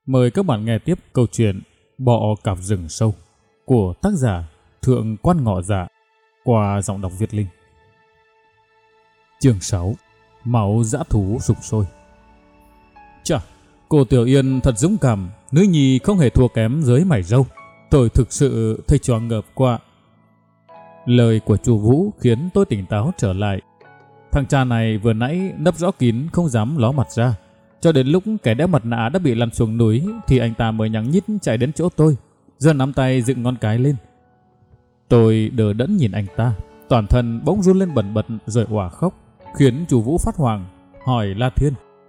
Mời các bạn nghe tiếp câu chuyện Bọ cạp rừng sâu của tác giả Thượng Quan Ngọ Dạ qua giọng đọc Việt Linh. Chương 6: Máu dã thú sục sôi. Chà, cô Tiểu Yên thật dũng cảm, nữ nhi không hề thua kém dưới mảy râu. Tôi thực sự thấy choáng ngợp quá. Lời của chú Vũ khiến tôi tỉnh táo trở lại. Thằng cha này vừa nãy nấp rõ kín không dám ló mặt ra. Cho đến lúc kẻ đeo mặt nạ đã bị lăn xuống núi thì anh ta mới nhắng nhít chạy đến chỗ tôi, giơ nắm tay dựng ngón cái lên. Tôi đờ đẫn nhìn anh ta, toàn thân bỗng run lên bần bật rồi òa khóc, khiến chú Vũ phát hoảng, hỏi La Thiên: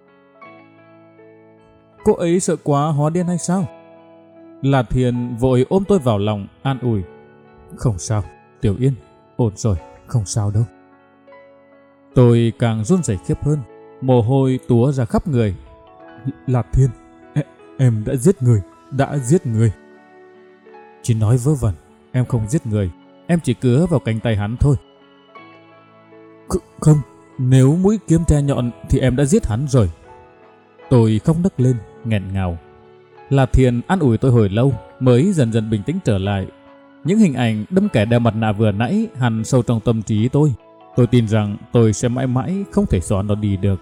"Cô ấy sợ quá hóa điên hay sao?" La Thiên vội ôm tôi vào lòng an ủi: "Không sao, Tiểu Yên, ổn rồi, không sao đâu." Tôi càng run rẩy khiếp hơn, mồ hôi túa ra khắp người. "Lạc Thiên, em đã giết người." Chỉ nói vớ vẩn, em không giết người, em chỉ cứa vào cánh tay hắn thôi. Không, nếu mũi kiếm tre nhọn thì em đã giết hắn rồi." Tôi khóc nấc lên, nghẹn ngào. Lạc Thiên an ủi tôi hồi lâu mới dần dần bình tĩnh trở lại. Những hình ảnh đâm kẻ đeo mặt nạ vừa nãy hằn sâu trong tâm trí tôi. Tôi tin rằng tôi sẽ mãi mãi không thể xóa nó đi được.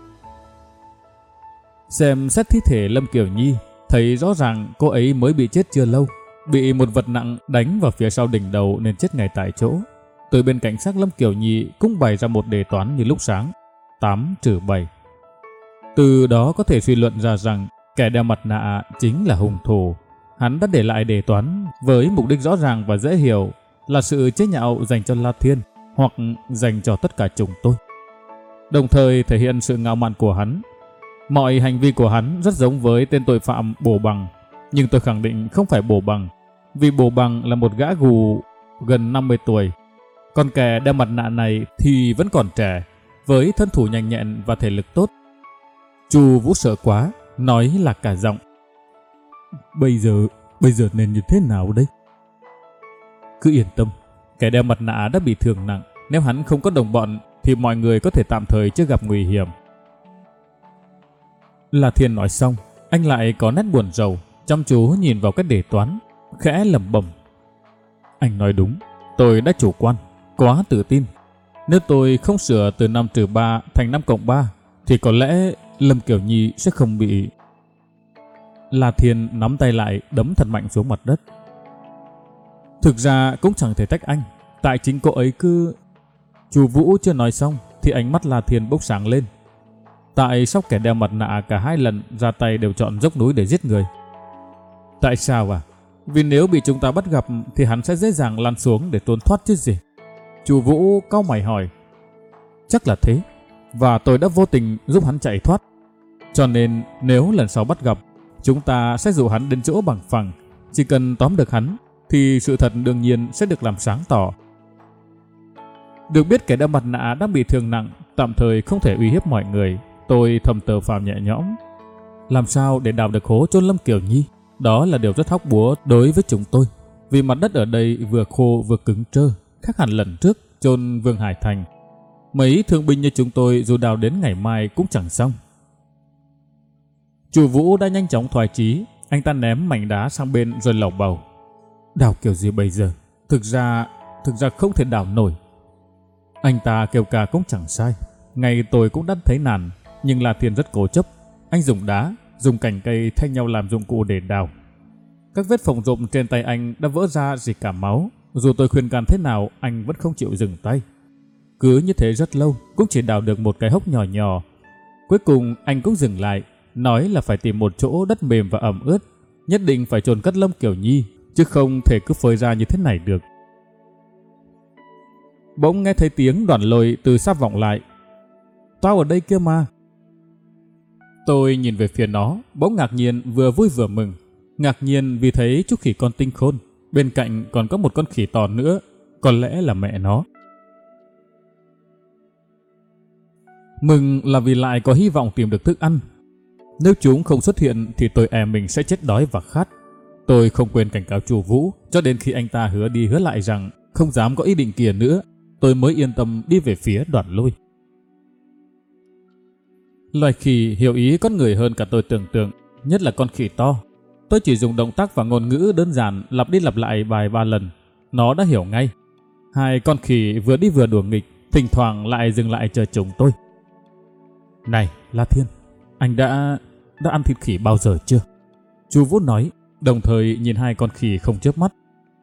Xem xét thi thể Lâm Kiều Nhi, thấy rõ ràng cô ấy mới bị chết chưa lâu, bị một vật nặng đánh vào phía sau đỉnh đầu nên chết ngay tại chỗ. Từ bên cạnh xác Lâm Kiều Nhi cũng bày ra một đề toán như lúc sáng: 8-7. Từ đó có thể suy luận ra rằng kẻ đeo mặt nạ chính là hung thủ. Hắn đã để lại đề toán với mục đích rõ ràng và dễ hiểu là sự chế nhạo dành cho La Thiên hoặc dành cho tất cả chúng tôi, đồng thời thể hiện sự ngạo mạn của hắn. Mọi hành vi của hắn rất giống với tên tội phạm Bổ Bằng, nhưng tôi khẳng định không phải Bổ Bằng, vì Bổ Bằng là một gã gù gần 50 tuổi. Còn kẻ đeo mặt nạ này thì vẫn còn trẻ, với thân thủ nhanh nhẹn và thể lực tốt. Chu Vũ sợ quá, nói lạc cả giọng: Bây giờ nên như thế nào đây?" "Cứ yên tâm, kẻ đeo mặt nạ đã bị thương nặng, nếu hắn không có đồng bọn thì mọi người có thể tạm thời chưa gặp nguy hiểm." La Thiên nói xong, anh lại có nét buồn rầu, chăm chú nhìn vào cái đề toán, khẽ lẩm bẩm: "Anh nói đúng, tôi đã chủ quan, quá tự tin. Nếu tôi không sửa từ 5-3 thành 5+3 thì có lẽ Lâm Kiều Nhi sẽ không bị..." La Thiên nắm tay lại đấm thật mạnh xuống mặt đất. "Thực ra cũng chẳng thể trách anh, tại chính cô ấy cứ..." Chú Vũ chưa nói xong thì ánh mắt La Thiên bốc sáng lên. "Tại sao kẻ đeo mặt nạ cả hai lần ra tay đều chọn dốc núi để giết người?" "Tại sao à? Vì nếu bị chúng ta bắt gặp thì hắn sẽ dễ dàng lăn xuống để trốn thoát chứ gì." Chú Vũ cau mày hỏi. "Chắc là thế, và tôi đã vô tình giúp hắn chạy thoát. Cho nên nếu lần sau bắt gặp, chúng ta sẽ dụ hắn đến chỗ bằng phẳng. Chỉ cần tóm được hắn thì sự thật đương nhiên sẽ được làm sáng tỏ." Được biết kẻ đeo mặt nạ đã bị thương nặng, tạm thời không thể uy hiếp mọi người, tôi thầm thở phào nhẹ nhõm. Làm sao để đào được hố chôn Lâm Kiều Nhi, đó là điều rất hóc búa đối với chúng tôi, vì mặt đất ở đây vừa khô vừa cứng trơ, khác hẳn lần trước chôn Vương Hải Thành. Mấy thương binh như chúng tôi dù đào đến ngày mai cũng chẳng xong. Chu Vũ đã nhanh chóng thoái chí, anh ta ném mảnh đá sang bên rồi lẩm bẩm: "Đào kiểu gì bây giờ? Thực ra không thể đào nổi." Anh ta kêu ca cũng chẳng sai, ngay tôi cũng đã thấy nản, nhưng La Thiên rất cố chấp. Anh dùng đá, dùng cành cây thay nhau làm dụng cụ để đào. Các vết phồng rộm trên tay anh đã vỡ ra rỉ cả máu. Dù tôi khuyên can thế nào, anh vẫn không chịu dừng tay. Cứ như thế rất lâu, cũng chỉ đào được một cái hốc nhỏ nhỏ. Cuối cùng anh cũng dừng lại, nói là phải tìm một chỗ đất mềm và ẩm ướt, nhất định phải chôn cất Lâm Kiều Nhi, chứ không thể cứ phơi ra như thế này được. Bỗng nghe thấy tiếng Đoàn Lôi từ xa vọng lại: "Tao ở đây kia mà." Tôi nhìn về phía nó, bỗng ngạc nhiên vừa vui vừa mừng. Ngạc nhiên vì thấy chú khỉ con tinh khôn, bên cạnh còn có một con khỉ to nữa, có lẽ là mẹ nó. Mừng là vì lại có hy vọng tìm được thức ăn. Nếu chúng không xuất hiện thì tôi e mình sẽ chết đói và khát. Tôi không quên cảnh cáo Chu Vũ, cho đến khi anh ta hứa đi hứa lại rằng không dám có ý định kia nữa, tôi mới yên tâm đi về phía Đoàn Lôi. Loài khỉ hiểu ý con người hơn cả tôi tưởng tượng, nhất là con khỉ to. Tôi chỉ dùng động tác và ngôn ngữ đơn giản lặp đi lặp lại vài ba lần. Nó đã hiểu ngay. Hai con khỉ vừa đi vừa đùa nghịch, thỉnh thoảng lại dừng lại chờ chúng tôi. Này, La Thiên, anh đã ăn thịt khỉ bao giờ chưa? Chú Vũ nói, đồng thời nhìn hai con khỉ không chớp mắt.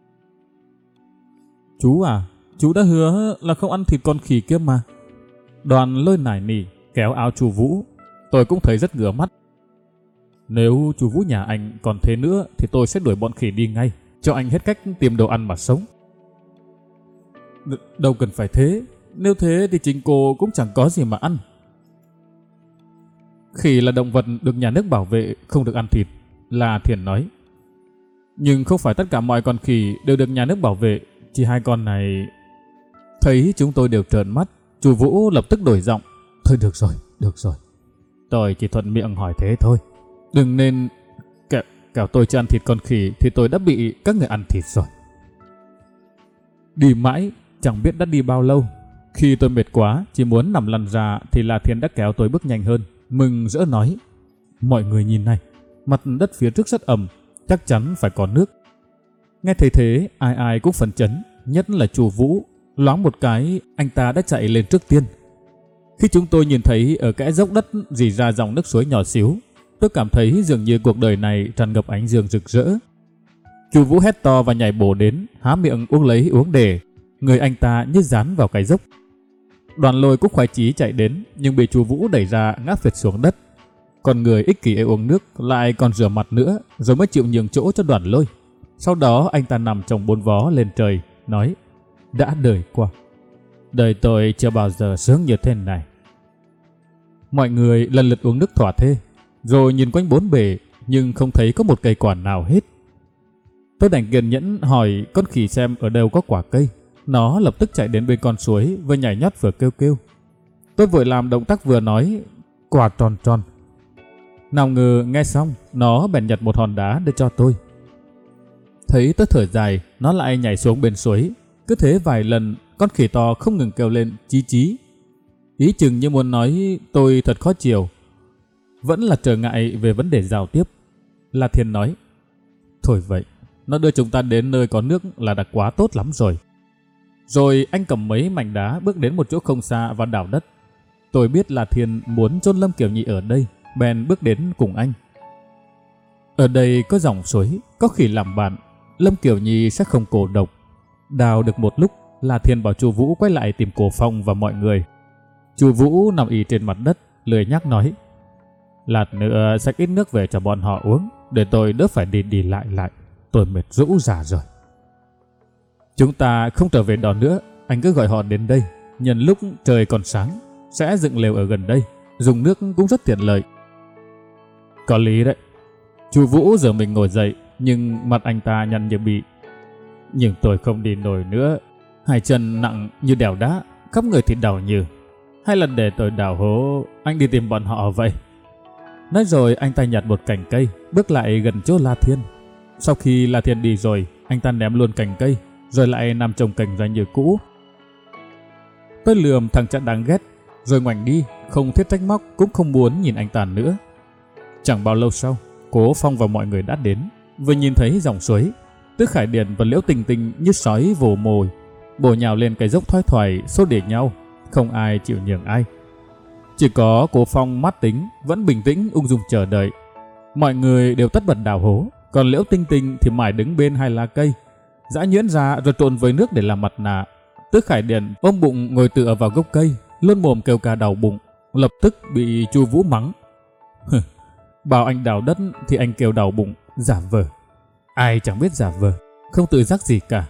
Chú à, chú đã hứa là không ăn thịt con khỉ kia mà. Đoàn Lôi nài nỉ kéo áo chú Vũ. Tôi cũng thấy rất ngứa mắt. Nếu chú Vũ nhà anh còn thế nữa thì tôi sẽ đuổi bọn khỉ đi ngay, cho anh hết cách tìm đồ ăn mà sống. Đâu cần phải thế, nếu thế thì chính cô cũng chẳng có gì mà ăn. Khỉ là động vật được nhà nước bảo vệ, không được ăn thịt, La Thiên nói. Nhưng không phải tất cả mọi con khỉ đều được nhà nước bảo vệ, chỉ hai con này. Thấy chúng tôi đều trợn mắt, chú Vũ lập tức đổi giọng. Thôi được rồi. Tôi chỉ thuận miệng hỏi thế thôi. Đừng nên kẻo tôi chưa ăn thịt con khỉ thì tôi đã bị các người ăn thịt rồi. Đi mãi, chẳng biết đã đi bao lâu. Khi tôi mệt quá, chỉ muốn nằm lăn ra thì La Thiên đã kéo tôi bước nhanh hơn, mừng rỡ nói. Mọi người nhìn này, mặt đất phía trước rất ẩm, chắc chắn phải có nước. Nghe thấy thế, ai ai cũng phấn chấn, nhất là chú Vũ. Loáng một cái, anh ta đã chạy lên trước tiên. Khi chúng tôi nhìn thấy ở kẽ dốc đất rỉ ra dòng nước suối nhỏ xíu, tôi cảm thấy dường như cuộc đời này tràn ngập ánh dương rực rỡ. Chú Vũ hét to và nhảy bổ đến, há miệng uống lấy uống để. Người anh ta như dán vào cái dốc. Đoàn Lôi cũng khoái chí chạy đến, nhưng bị chú Vũ đẩy ra ngã phịch xuống đất. Còn người ích kỷ uống nước lại còn rửa mặt nữa, rồi mới chịu nhường chỗ cho Đoàn Lôi. Sau đó anh ta nằm chồng bốn vó lên trời, nói: đã đời qua, đời tôi chưa bao giờ sướng như thế này. Mọi người lần lượt uống nước thỏa thê, rồi nhìn quanh bốn bể, nhưng không thấy có một cây quả nào hết. Tôi đành kiên nhẫn hỏi con khỉ xem ở đâu có quả cây. Nó lập tức chạy đến bên con suối, vừa nhảy nhót vừa kêu kêu. Tôi vội làm động tác vừa nói: quả tròn tròn. Nào ngờ nghe xong, nó bèn nhặt một hòn đá để cho tôi. Thấy tôi thở dài, nó lại nhảy xuống bên suối. Cứ thế vài lần, con khỉ to không ngừng kêu lên chí chí. Ý chừng như muốn nói tôi thật khó chịu. Vẫn là trở ngại về vấn đề giao tiếp. La Thiên nói: thôi vậy, nó đưa chúng ta đến nơi có nước là đã quá tốt lắm rồi. Rồi anh cầm mấy mảnh đá bước đến một chỗ không xa và đào đất. Tôi biết La Thiên muốn chôn Lâm Kiểu Nhị ở đây, bèn bước đến cùng anh. Ở đây có dòng suối, có khỉ làm bạn, Lâm Kiểu Nhị sẽ không cô độc. Đào được một lúc, La Thiên bảo chú Vũ quay lại tìm Cổ Phong và mọi người. Chú Vũ nằm ì trên mặt đất, lười nhác nói: lát nữa xách ít nước về cho bọn họ uống, để tôi đỡ phải đi lại. Tôi mệt rũ rả rồi. Chúng ta không trở về đó nữa, anh cứ gọi họ đến đây. Nhân lúc trời còn sáng, sẽ dựng lều ở gần đây, dùng nước cũng rất tiện lợi. Có lý đấy. Chú Vũ giờ mình ngồi dậy, nhưng mặt anh ta nhăn như bị. Nhưng tôi không đi nổi nữa, hai chân nặng như đèo đá, khắp người thì đau như. Hay là để tôi đào hố, anh đi tìm bọn họ vậy. Nói rồi anh ta nhặt một cành cây, bước lại gần chỗ La Thiên. Sau khi La Thiên đi rồi, anh ta ném luôn cành cây, rồi lại nằm trồng cành ra như cũ. Tôi lườm thằng chặn đáng ghét, rồi ngoảnh đi, không thiết trách móc, cũng không muốn nhìn anh ta nữa. Chẳng bao lâu sau, Cố Phong và mọi người đã đến. Vừa nhìn thấy dòng suối, Tứ Khải Điền và Liễu Tình Tình như sói vồ mồi, bổ nhào lên cái dốc thoái thoải xô đẩy nhau, không ai chịu nhường ai. Chỉ có Cố Phong mát tính, vẫn bình tĩnh ung dung chờ đợi. Mọi người đều tất bật đào hố, còn Liễu Tinh Tinh thì mải đứng bên hai lá cây, giã nhuyễn ra rồi trộn với nước để làm mặt nạ. Tứ Khải Điền ôm bụng ngồi tựa vào gốc cây, luôn mồm kêu ca đau bụng, lập tức bị Chu Vũ mắng. Bảo anh đào đất thì anh kêu đau bụng, giả vờ. Ai chẳng biết giả vờ, không tự giác gì cả.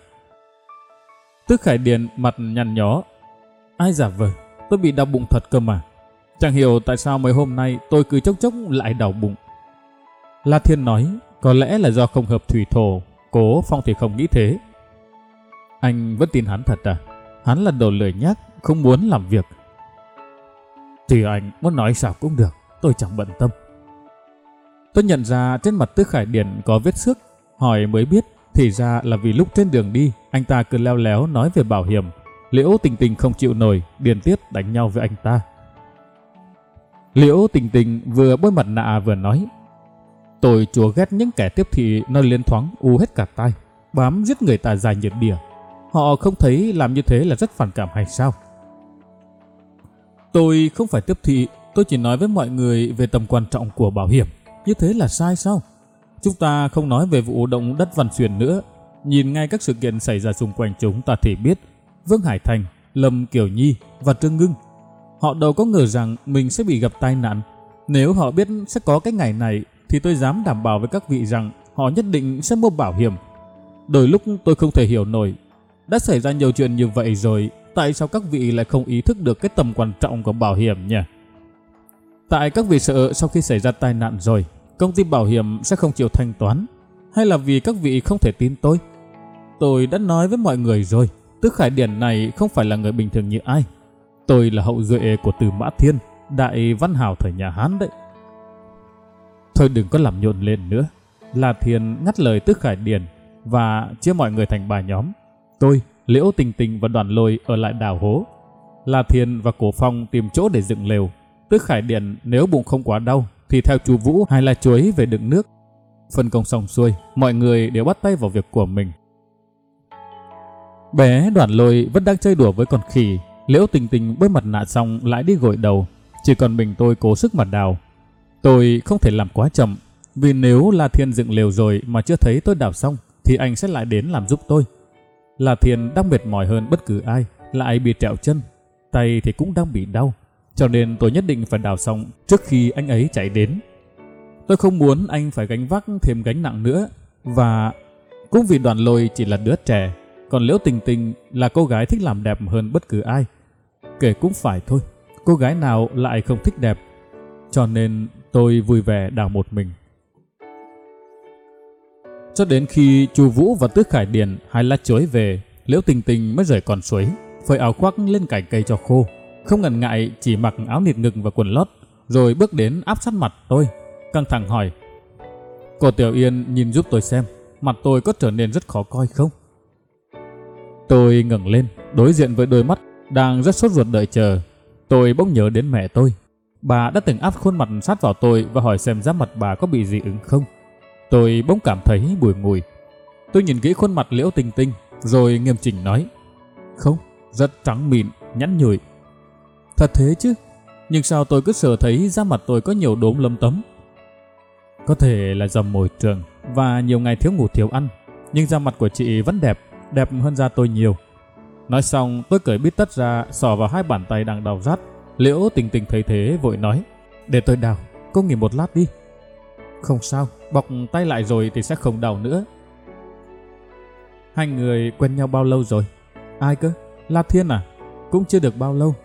Tứ Khải Điền mặt nhăn nhó. Ai giả vờ, tôi bị đau bụng thật cơ mà. Chẳng hiểu tại sao mấy hôm nay tôi cứ chốc chốc lại đau bụng. La Thiên nói, có lẽ là do không hợp thủy thổ. Cố Phong thì không nghĩ thế. Anh vẫn tin hắn thật à? Hắn là đồ lười nhác, không muốn làm việc. Thì anh muốn nói sao cũng được, tôi chẳng bận tâm. Tôi nhận ra trên mặt Tứ Khải Điền có vết xước, hỏi mới biết thì ra là vì lúc trên đường đi anh ta cứ leo léo nói về bảo hiểm. Liễu Tình Tình không chịu nổi, điên tiết đánh nhau với anh ta. Liễu Tình Tình vừa bôi mặt nạ vừa nói, Tôi chúa ghét những kẻ tiếp thị nói liên thoáng u hết cả tai, bám giết người ta dài nhiệt đỉa. Họ không thấy làm như thế là rất phản cảm hay sao? Tôi không phải tiếp thị, tôi chỉ nói với mọi người về tầm quan trọng của bảo hiểm. Như thế là sai sao? Chúng ta không nói về vụ động đất Văn Xuyên nữa. Nhìn ngay các sự kiện xảy ra xung quanh chúng ta thì biết Vương Hải Thành, Lâm Kiều Nhi và Trương Ngưng, họ đâu có ngờ rằng mình sẽ bị gặp tai nạn. Nếu họ biết sẽ có cái ngày này thì tôi dám đảm bảo với các vị rằng họ nhất định sẽ mua bảo hiểm. Đôi lúc tôi không thể hiểu nổi, đã xảy ra nhiều chuyện như vậy rồi, tại sao các vị lại không ý thức được cái tầm quan trọng của bảo hiểm nhỉ? Tại các vị sợ sau khi xảy ra tai nạn rồi, công ty bảo hiểm sẽ không chịu thanh toán, hay là vì các vị không thể tin tôi? Tôi đã nói với mọi người rồi, Tước Khải Điển này không phải là người bình thường như ai. Tôi là hậu duệ của Từ Mã Thiên, đại văn hào thời nhà Hán đấy. Thôi đừng có làm nhộn lên nữa. La Thiên ngắt lời Tước Khải Điển và chia mọi người thành 3 nhóm. Tôi, Liễu Tình Tình và Đoàn Lôi ở lại đào hố. La Thiên và Cổ Phong tìm chỗ để dựng lều. Tước Khải Điển nếu bụng không quá đau thì theo chú Vũ hay là chuối về đựng nước. Phân công xong xuôi, mọi người đều bắt tay vào việc của mình. Bé Đoàn Lôi vẫn đang chơi đùa với con khỉ. Liễu Tình Tình bôi mặt nạ xong lại đi gội đầu. Chỉ còn mình tôi cố sức mà đào. Tôi không thể làm quá chậm, vì nếu La Thiên dựng lều rồi mà chưa thấy tôi đào xong thì anh sẽ lại đến làm giúp tôi. La Thiên đang mệt mỏi hơn bất cứ ai, lại bị trẹo chân, tay thì cũng đang bị đau, cho nên tôi nhất định phải đào xong trước khi anh ấy chạy đến. Tôi không muốn anh phải gánh vác thêm gánh nặng nữa, và cũng vì Đoàn Lôi chỉ là đứa trẻ, còn Liễu Tình Tình là cô gái thích làm đẹp hơn bất cứ ai. Kể cũng phải thôi, cô gái nào lại không thích đẹp, cho nên tôi vui vẻ đào một mình. Cho đến khi chú Vũ và Tước Khải Điển hai lá chuối về, Liễu Tình Tình mới rời con suối, phơi áo khoác lên cành cây cho khô, không ngần ngại chỉ mặc áo nịt ngực và quần lót, rồi bước đến áp sát mặt tôi, căng thẳng hỏi: "Cô Tiểu Yên nhìn giúp tôi xem, mặt tôi có trở nên rất khó coi không?" Tôi ngẩng lên, đối diện với đôi mắt đang rất sốt ruột đợi chờ. Tôi bỗng nhớ đến mẹ tôi. Bà đã từng áp khuôn mặt sát vào tôi và hỏi xem da mặt bà có bị dị ứng không. Tôi bỗng cảm thấy bùi ngùi. Tôi nhìn kỹ khuôn mặt Liễu Tình Tình rồi nghiêm chỉnh nói: "Không, rất trắng mịn, nhẵn nhụi." "Thật thế chứ? Nhưng sao tôi cứ sợ thấy da mặt tôi có nhiều đốm lấm tấm?" "Có thể là do môi trường và nhiều ngày thiếu ngủ thiếu ăn, nhưng da mặt của chị vẫn đẹp hơn da tôi nhiều." Nói xong tôi cởi bít tất ra xỏ vào 2 bàn tay đang đau rát. Liễu Tình Tình thấy thế vội nói: "Để tôi đào, cô nghỉ một lát đi." "Không sao, bọc tay lại rồi thì sẽ không đau nữa." "Hai người quen nhau bao lâu rồi?" "Ai cơ? La Thiên à? Cũng chưa được bao lâu."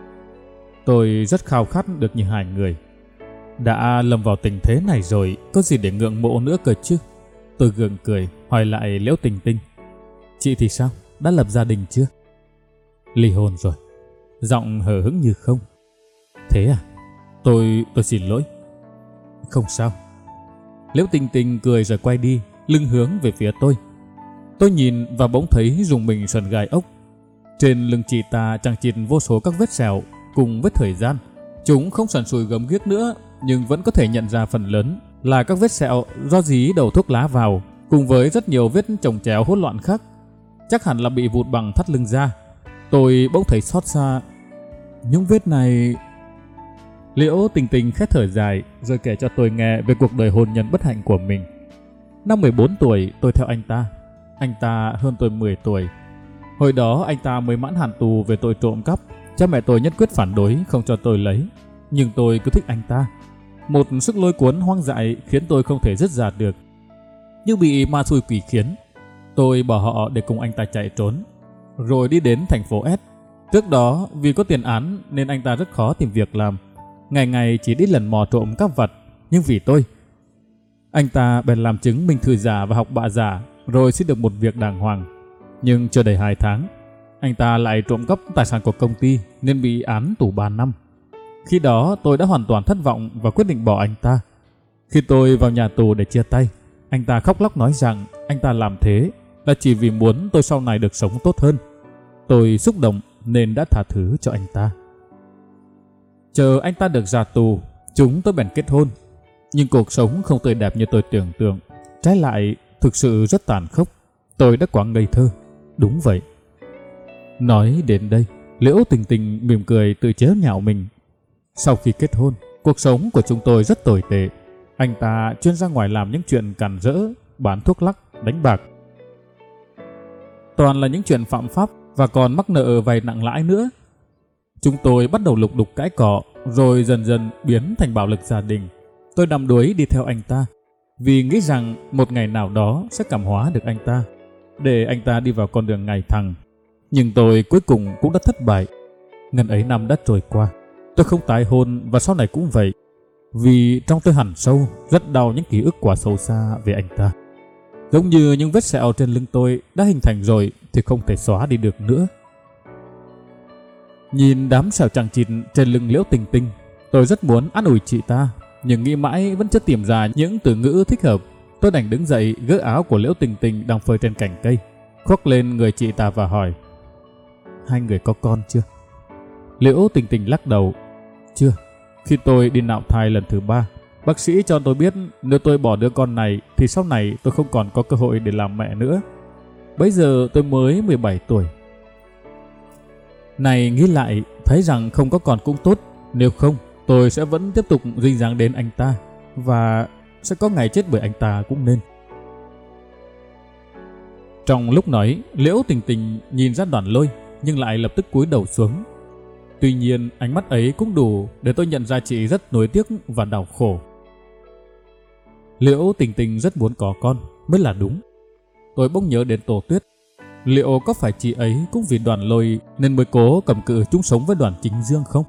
Tôi rất khao khát được như hai người. Đã lâm vào tình thế này rồi, có gì để ngưỡng mộ nữa cơ chứ. Tôi gượng cười hỏi lại Liễu Tình Tình: "Chị thì sao? Đã lập gia đình chưa?" "Ly hôn rồi." Giọng hờ hững như không. "Thế à? Tôi xin lỗi." "Không sao." Liễu Tình Tình cười rồi quay đi, lưng hướng về phía tôi. Tôi nhìn và bỗng thấy rùng mình sờn gai ốc. Trên lưng chị ta chằng chịt vô số các vết sẹo. Cùng với thời gian, chúng không sần sùi gớm ghiếc nữa, nhưng vẫn có thể nhận ra phần lớn là các vết sẹo do dí đầu thuốc lá vào, cùng với rất nhiều vết chồng chéo hỗn loạn khác. Chắc hẳn là bị vụt bằng thắt lưng ra. Tôi bỗng thấy xót xa. Những vết này... Liễu Tình Tình khẽ thở dài rồi kể cho tôi nghe về cuộc đời hôn nhân bất hạnh của mình. Năm 14 tuổi tôi theo anh ta. Anh ta hơn tôi 10 tuổi. Hồi đó anh ta mới mãn hạn tù về tội trộm cắp. Cha mẹ tôi nhất quyết phản đối không cho tôi lấy, nhưng tôi cứ thích anh ta. Một sức lôi cuốn hoang dại khiến tôi không thể dứt ra được. Như bị ma xui quỷ khiến, tôi bỏ họ để cùng anh ta chạy trốn, rồi đi đến thành phố S. Trước đó vì có tiền án nên anh ta rất khó tìm việc làm, ngày ngày chỉ đi lần mò trộm cắp vặt. Nhưng vì tôi, anh ta bèn làm chứng minh thư giả và học bạ giả, rồi xin được một việc đàng hoàng. Nhưng chưa đầy 2 tháng, anh ta lại trộm cắp tài sản của công ty nên bị án tù 3 năm. Khi đó tôi đã hoàn toàn thất vọng và quyết định bỏ anh ta. Khi tôi vào nhà tù để chia tay, anh ta khóc lóc nói rằng anh ta làm thế là chỉ vì muốn tôi sau này được sống tốt hơn. Tôi xúc động nên đã tha thứ cho anh ta. Chờ anh ta được ra tù, chúng tôi bèn kết hôn. Nhưng cuộc sống không tươi đẹp như tôi tưởng tượng. Trái lại, thực sự rất tàn khốc. Tôi đã quá ngây thơ. Đúng vậy. Nói đến đây, Liễu Tình Tình mỉm cười tự chế nhạo mình. Sau khi kết hôn, cuộc sống của chúng tôi rất tồi tệ. Anh ta chuyên ra ngoài làm những chuyện càn rỡ, bán thuốc lắc, đánh bạc. Toàn là những chuyện phạm pháp và còn mắc nợ vay nặng lãi nữa. Chúng tôi bắt đầu lục đục cãi cọ, rồi dần dần biến thành bạo lực gia đình. Tôi đắm đuối đi theo anh ta, vì nghĩ rằng một ngày nào đó sẽ cảm hóa được anh ta, để anh ta đi vào con đường ngày thẳng. Nhưng tôi cuối cùng cũng đã thất bại. Ngần ấy năm đã trôi qua, tôi không tái hôn và sau này cũng vậy. Vì trong tôi hằn sâu, rất đau những ký ức quá sâu xa về anh ta. Giống như những vết sẹo trên lưng tôi đã hình thành rồi thì không thể xóa đi được nữa. Nhìn đám sẹo chằng chịt trên lưng Liễu Tình Tình, tôi rất muốn an ủi chị ta, nhưng nghĩ mãi vẫn chưa tìm ra những từ ngữ thích hợp. Tôi đành đứng dậy gỡ áo của Liễu Tình Tình đang phơi trên cành cây, khoác lên người chị ta và hỏi: hai người có con chưa? Liễu Tình Tình lắc đầu: chưa. Khi tôi đi nạo thai lần thứ 3, bác sĩ cho tôi biết nếu tôi bỏ đứa con này thì sau này tôi không còn có cơ hội để làm mẹ nữa. Bây giờ tôi mới 17 tuổi. Này nghĩ lại, thấy rằng không có con cũng tốt. Nếu không, tôi sẽ vẫn tiếp tục dính dáng đến anh ta, và sẽ có ngày chết bởi anh ta cũng nên. Trong lúc nói, Liễu Tình Tình nhìn ra Đoàn Lôi, nhưng lại lập tức cúi đầu xuống. Tuy nhiên, ánh mắt ấy cũng đủ để tôi nhận ra chị rất nuối tiếc và đau khổ. Liễu Tình Tình rất muốn có con mới là đúng. Tôi bỗng nhớ đến Tô Tuyết. Liệu có phải chị ấy cũng vì Đoàn Lôi nên mới cố cầm cự chung sống với Đoàn Chính Dương không?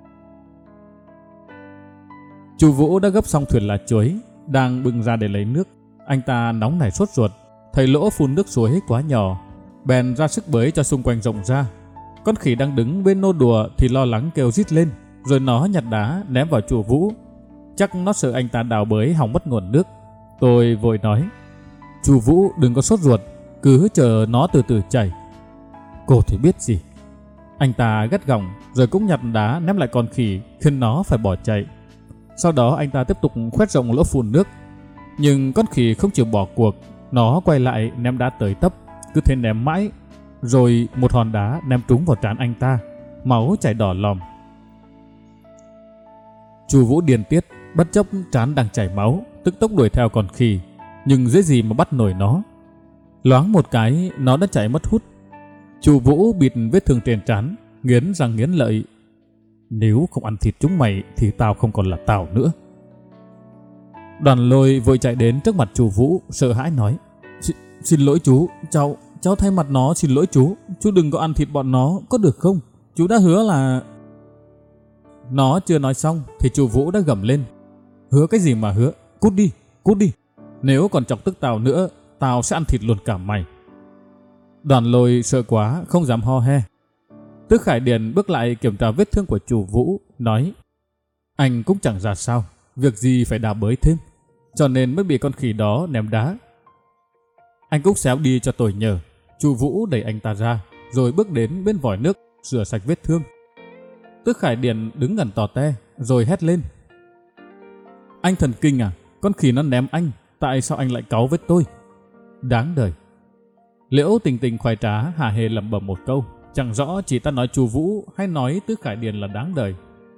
Chu Vũ đã gấp xong thuyền lá chuối, đang bưng ra để lấy nước. Anh ta nóng nảy sốt ruột, thấy lỗ phun nước suối quá nhỏ, bèn ra sức bới cho xung quanh rộng ra. Con khỉ đang đứng bên nô đùa thì lo lắng kêu rít lên, rồi nó nhặt đá ném vào Chu Vũ. Chắc nó sợ anh ta đào bới hỏng mất nguồn nước. Tôi vội nói: Chu Vũ đừng có sốt ruột, cứ chờ nó từ từ chảy. Cô thì biết gì. Anh ta gắt gỏng rồi cũng nhặt đá ném lại con khỉ, khiến nó phải bỏ chạy. Sau đó anh ta tiếp tục khoét rộng lỗ phun nước, nhưng con khỉ không chịu bỏ cuộc. Nó quay lại ném đá tới tấp, cứ thế ném mãi, rồi một hòn đá ném trúng vào trán anh ta, máu chảy đỏ lòm. Chu Vũ điên tiết, bất chấp trán đang chảy máu, tức tốc đuổi theo con khỉ, nhưng dễ gì mà bắt nổi nó. Loáng một cái, nó đã chạy mất hút. Chu Vũ bịt vết thương trên trán, nghiến răng nghiến lợi: nếu không ăn thịt chúng mày thì tao không còn là tao nữa. Đoàn Lôi vội chạy đến trước mặt Chu Vũ, sợ hãi nói: Xin lỗi chú, cháu thay mặt nó xin lỗi chú đừng có ăn thịt bọn nó, có được không? Chú đã hứa là... Nó chưa nói xong thì Chu Vũ đã gầm lên: hứa cái gì mà hứa, cút đi. Nếu còn chọc tức tao nữa, tao sẽ ăn thịt luôn cả mày. Đoàn Lôi sợ quá không dám ho he. Tước Khải Điền bước lại kiểm tra vết thương của Chu Vũ, nói: anh cũng chẳng ra sao, việc gì phải đào bới thêm, cho nên mới bị con khỉ đó ném đá. Anh cũng xéo đi cho tôi nhờ. Chu Vũ đẩy anh ta ra, rồi bước đến bên vòi nước rửa sạch vết thương. Tước Khải Điền đứng gần tò te, rồi hét lên: anh thần kinh à? Con khỉ nó ném anh, tại sao anh lại cáu với tôi? Đáng đời. Liễu Tình Tình khoái trá hả hê lẩm bẩm một câu, chẳng rõ chị ta nói Chu Vũ hay nói Tước Khải Điền là đáng đời.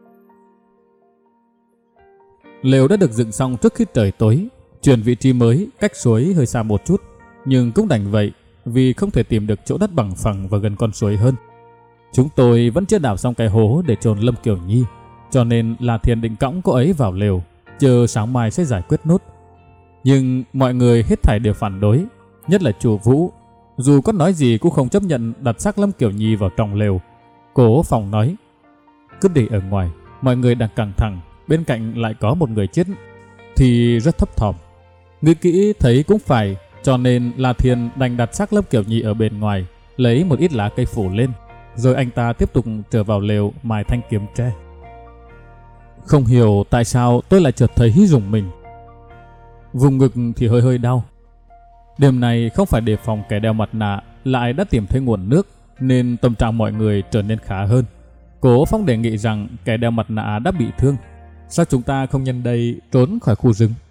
Lều đã được dựng xong trước khi trời tối, chuyển vị trí mới cách suối hơi xa một chút, nhưng cũng đành vậy vì không thể tìm được chỗ đất bằng phẳng và gần con suối hơn. Chúng tôi vẫn chưa đào xong cái hố để chôn Lâm Kiều Nhi, cho nên là Thiền định cõng cô ấy vào lều, chờ sáng mai sẽ giải quyết nốt. Nhưng mọi người hết thảy đều phản đối, nhất là Chu Vũ. Dù có nói gì cũng không chấp nhận đặt xác Lâm Kiều Nhi vào trong lều. Cố Phòng nói: cứ để ở ngoài, mọi người đang căng thẳng, bên cạnh lại có một người chết thì rất thấp thỏm. Nghĩ kỹ thấy cũng phải, cho nên là Thiền đành đặt xác Lâm Kiều Nhi ở bên ngoài, lấy một ít lá cây phủ lên, rồi anh ta tiếp tục trở vào lều mài thanh kiếm tre. Không hiểu tại sao tôi lại chợt thấy rùng mình. Vùng ngực thì hơi hơi đau. Đêm này không phải đề phòng kẻ đeo mặt nạ lại đã tìm thấy nguồn nước, nên tâm trạng mọi người trở nên khá hơn. Cố Phong đề nghị rằng kẻ đeo mặt nạ đã bị thương, sao chúng ta không nhân đây trốn khỏi khu rừng,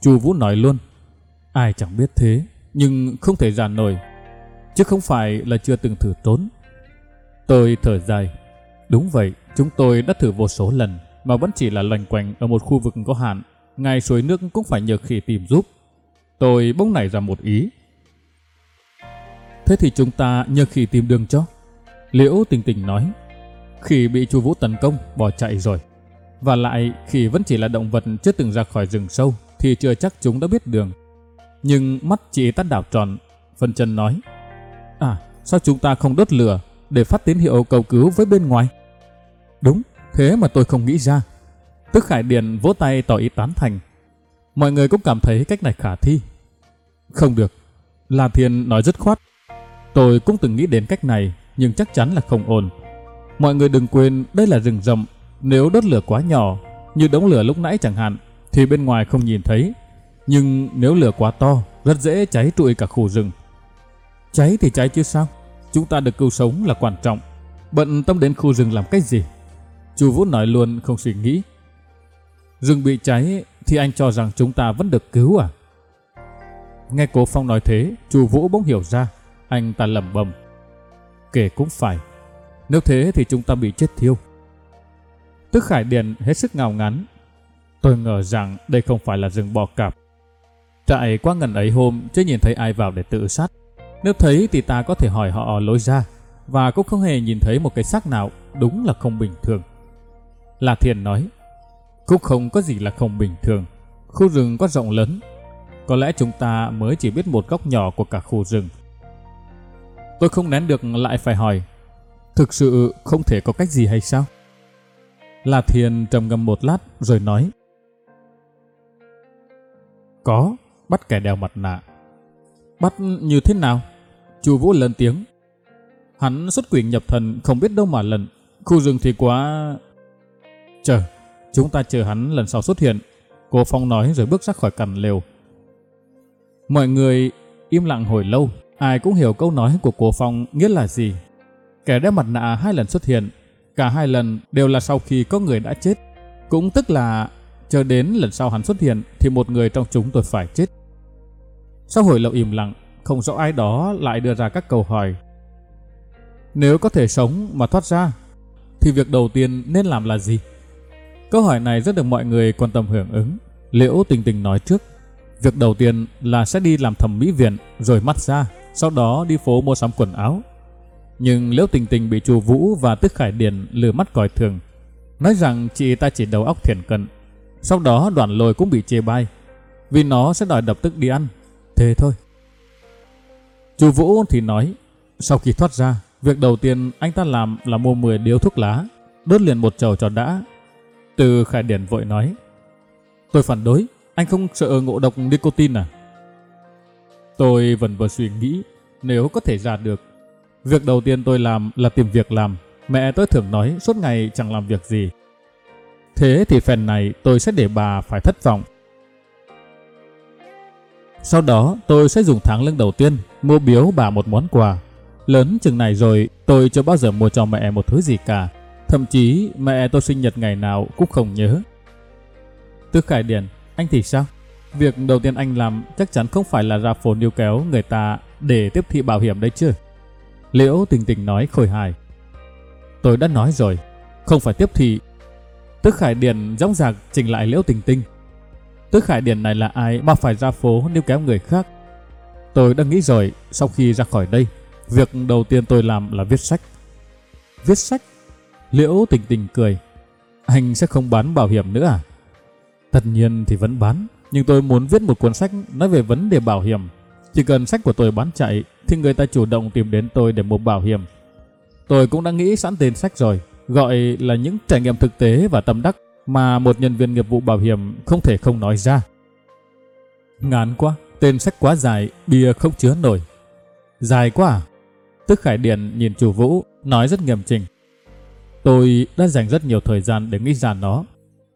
Chu Vũ nói luôn. Ai chẳng biết thế, nhưng không thể giả nổi, chứ không phải là chưa từng thử trốn. Tôi thở dài. Đúng vậy, chúng tôi đã thử vô số lần mà vẫn chỉ là loanh quanh ở một khu vực có hạn, ngay suối nước cũng phải nhờ khỉ tìm giúp. Tôi bỗng nảy ra một ý. Thế thì chúng ta nhờ khỉ tìm đường cho. Liễu Tình Tình nói. Khỉ bị Chu Vũ tấn công bỏ chạy rồi. Và lại khỉ vẫn chỉ là động vật chưa từng ra khỏi rừng sâu, thì chưa chắc chúng đã biết đường. Nhưng mắt chị ta đảo tròn. Phân Chân nói. À, sao chúng ta không đốt lửa để phát tín hiệu cầu cứu với bên ngoài? Đúng, thế mà tôi không nghĩ ra. Tức Khải Điền vỗ tay tỏ ý tán thành. Mọi người cũng cảm thấy cách này khả thi. Không được, La Thiên nói dứt khoát. Tôi cũng từng nghĩ đến cách này, nhưng chắc chắn là không ổn. Mọi người đừng quên đây là rừng rậm. Nếu đốt lửa quá nhỏ, như đống lửa lúc nãy chẳng hạn, thì bên ngoài không nhìn thấy. Nhưng nếu lửa quá to, rất dễ cháy trụi cả khu rừng. Cháy thì cháy chứ sao, chúng ta được cứu sống là quan trọng. Bận tâm đến khu rừng làm cái gì? Chu Vũ nói luôn không suy nghĩ. Rừng bị cháy thì anh cho rằng chúng ta vẫn được cứu à? Nghe Cố Phong nói thế, Chu Vũ bỗng hiểu ra. Anh ta lẩm bẩm. Kể cũng phải, nếu thế thì chúng ta bị chết thiêu. Tức Khải Điền hết sức ngao ngán. Tôi ngờ rằng đây không phải là rừng bò cạp. Trại qua ngần ấy hôm chưa nhìn thấy ai vào để tự sát. Nếu thấy thì ta có thể hỏi họ lối ra, và cũng không hề nhìn thấy một cái xác nào. Đúng là không bình thường. La Thiên nói. Cũng không có gì là không bình thường. Khu rừng quá rộng lớn. Có lẽ chúng ta mới chỉ biết một góc nhỏ của cả khu rừng. Tôi không nén được lại phải hỏi. Thực sự không thể có cách gì hay sao? La Thiên trầm ngâm một lát rồi nói. Có, bắt kẻ đeo mặt nạ. Bắt như thế nào? Chu Vũ lớn tiếng. Hắn xuất quỷ nhập thần không biết đâu mà lần. Khu rừng thì quá... Chúng ta chờ hắn lần sau xuất hiện. Cố Phong nói rồi bước ra khỏi căn lều. Mọi người im lặng hồi lâu. Ai cũng hiểu câu nói của Cố Phong nghĩa là gì. Kẻ đeo mặt nạ 2 lần xuất hiện. Cả 2 lần đều là sau khi có người đã chết. Cũng tức là chờ đến lần sau hắn xuất hiện thì một người trong chúng tôi phải chết. Sau hồi lâu im lặng, không rõ ai đó lại đưa ra các câu hỏi. Nếu có thể sống mà thoát ra thì việc đầu tiên nên làm là gì? Câu hỏi này rất được mọi người quan tâm hưởng ứng. Liễu Tình Tình nói trước. Việc đầu tiên là sẽ đi làm thẩm mỹ viện rồi massage, sau đó đi phố mua sắm quần áo. Nhưng Liễu Tình Tình bị Chu Vũ và Tức Khải Điền lừa mắt coi thường, nói rằng chị ta chỉ đầu óc thiển cận. Sau đó Đoàn Lôi cũng bị chê bai vì nó sẽ đòi lập tức đi ăn. Thế thôi. Chu Vũ thì nói, sau khi thoát ra, việc đầu tiên anh ta làm là mua 10 điếu thuốc lá, đốt liền một chầu cho đã. Từ Khải Điền vội nói, tôi phản đối, anh không sợ ngộ độc nicotine à? Tôi vẫn vừa suy nghĩ, nếu có thể ra được. Việc đầu tiên tôi làm là tìm việc làm. Mẹ tôi thường nói suốt ngày chẳng làm việc gì. Thế thì phen này tôi sẽ để bà phải thất vọng. Sau đó tôi sẽ dùng tháng lương đầu tiên mua biếu bà một món quà. Lớn chừng này rồi tôi chưa bao giờ mua cho mẹ một thứ gì cả. Thậm chí mẹ tôi sinh nhật ngày nào cũng không nhớ. Tức Khải Điền, anh thì sao? Việc đầu tiên anh làm chắc chắn không phải là ra phố níu kéo người ta để tiếp thị bảo hiểm đấy chứ? Liễu Tình Tình nói khôi hài. Tôi đã nói rồi, không phải tiếp thị. Tức Khải Điền dõng dạc chỉnh lại Liễu Tình Tình. Tức Khải Điền này là ai mà phải ra phố níu kéo người khác? Tôi đã nghĩ rồi, sau khi ra khỏi đây, việc đầu tiên tôi làm là viết sách. Viết sách? Liễu Tình Tình cười. Anh sẽ không bán bảo hiểm nữa à? Tất nhiên thì vẫn bán, nhưng tôi muốn viết một cuốn sách nói về vấn đề bảo hiểm. Chỉ cần sách của tôi bán chạy thì người ta chủ động tìm đến tôi để mua bảo hiểm. Tôi cũng đã nghĩ sẵn tên sách rồi, gọi là những trải nghiệm thực tế và tâm đắc mà một nhân viên nghiệp vụ bảo hiểm không thể không nói ra. Ngán quá, tên sách quá dài, bìa không chứa nổi. Dài quá à? Tức Khải Điền nhìn Chu Vũ, nói rất nghiêm chỉnh. Tôi đã dành rất nhiều thời gian để nghĩ ra nó.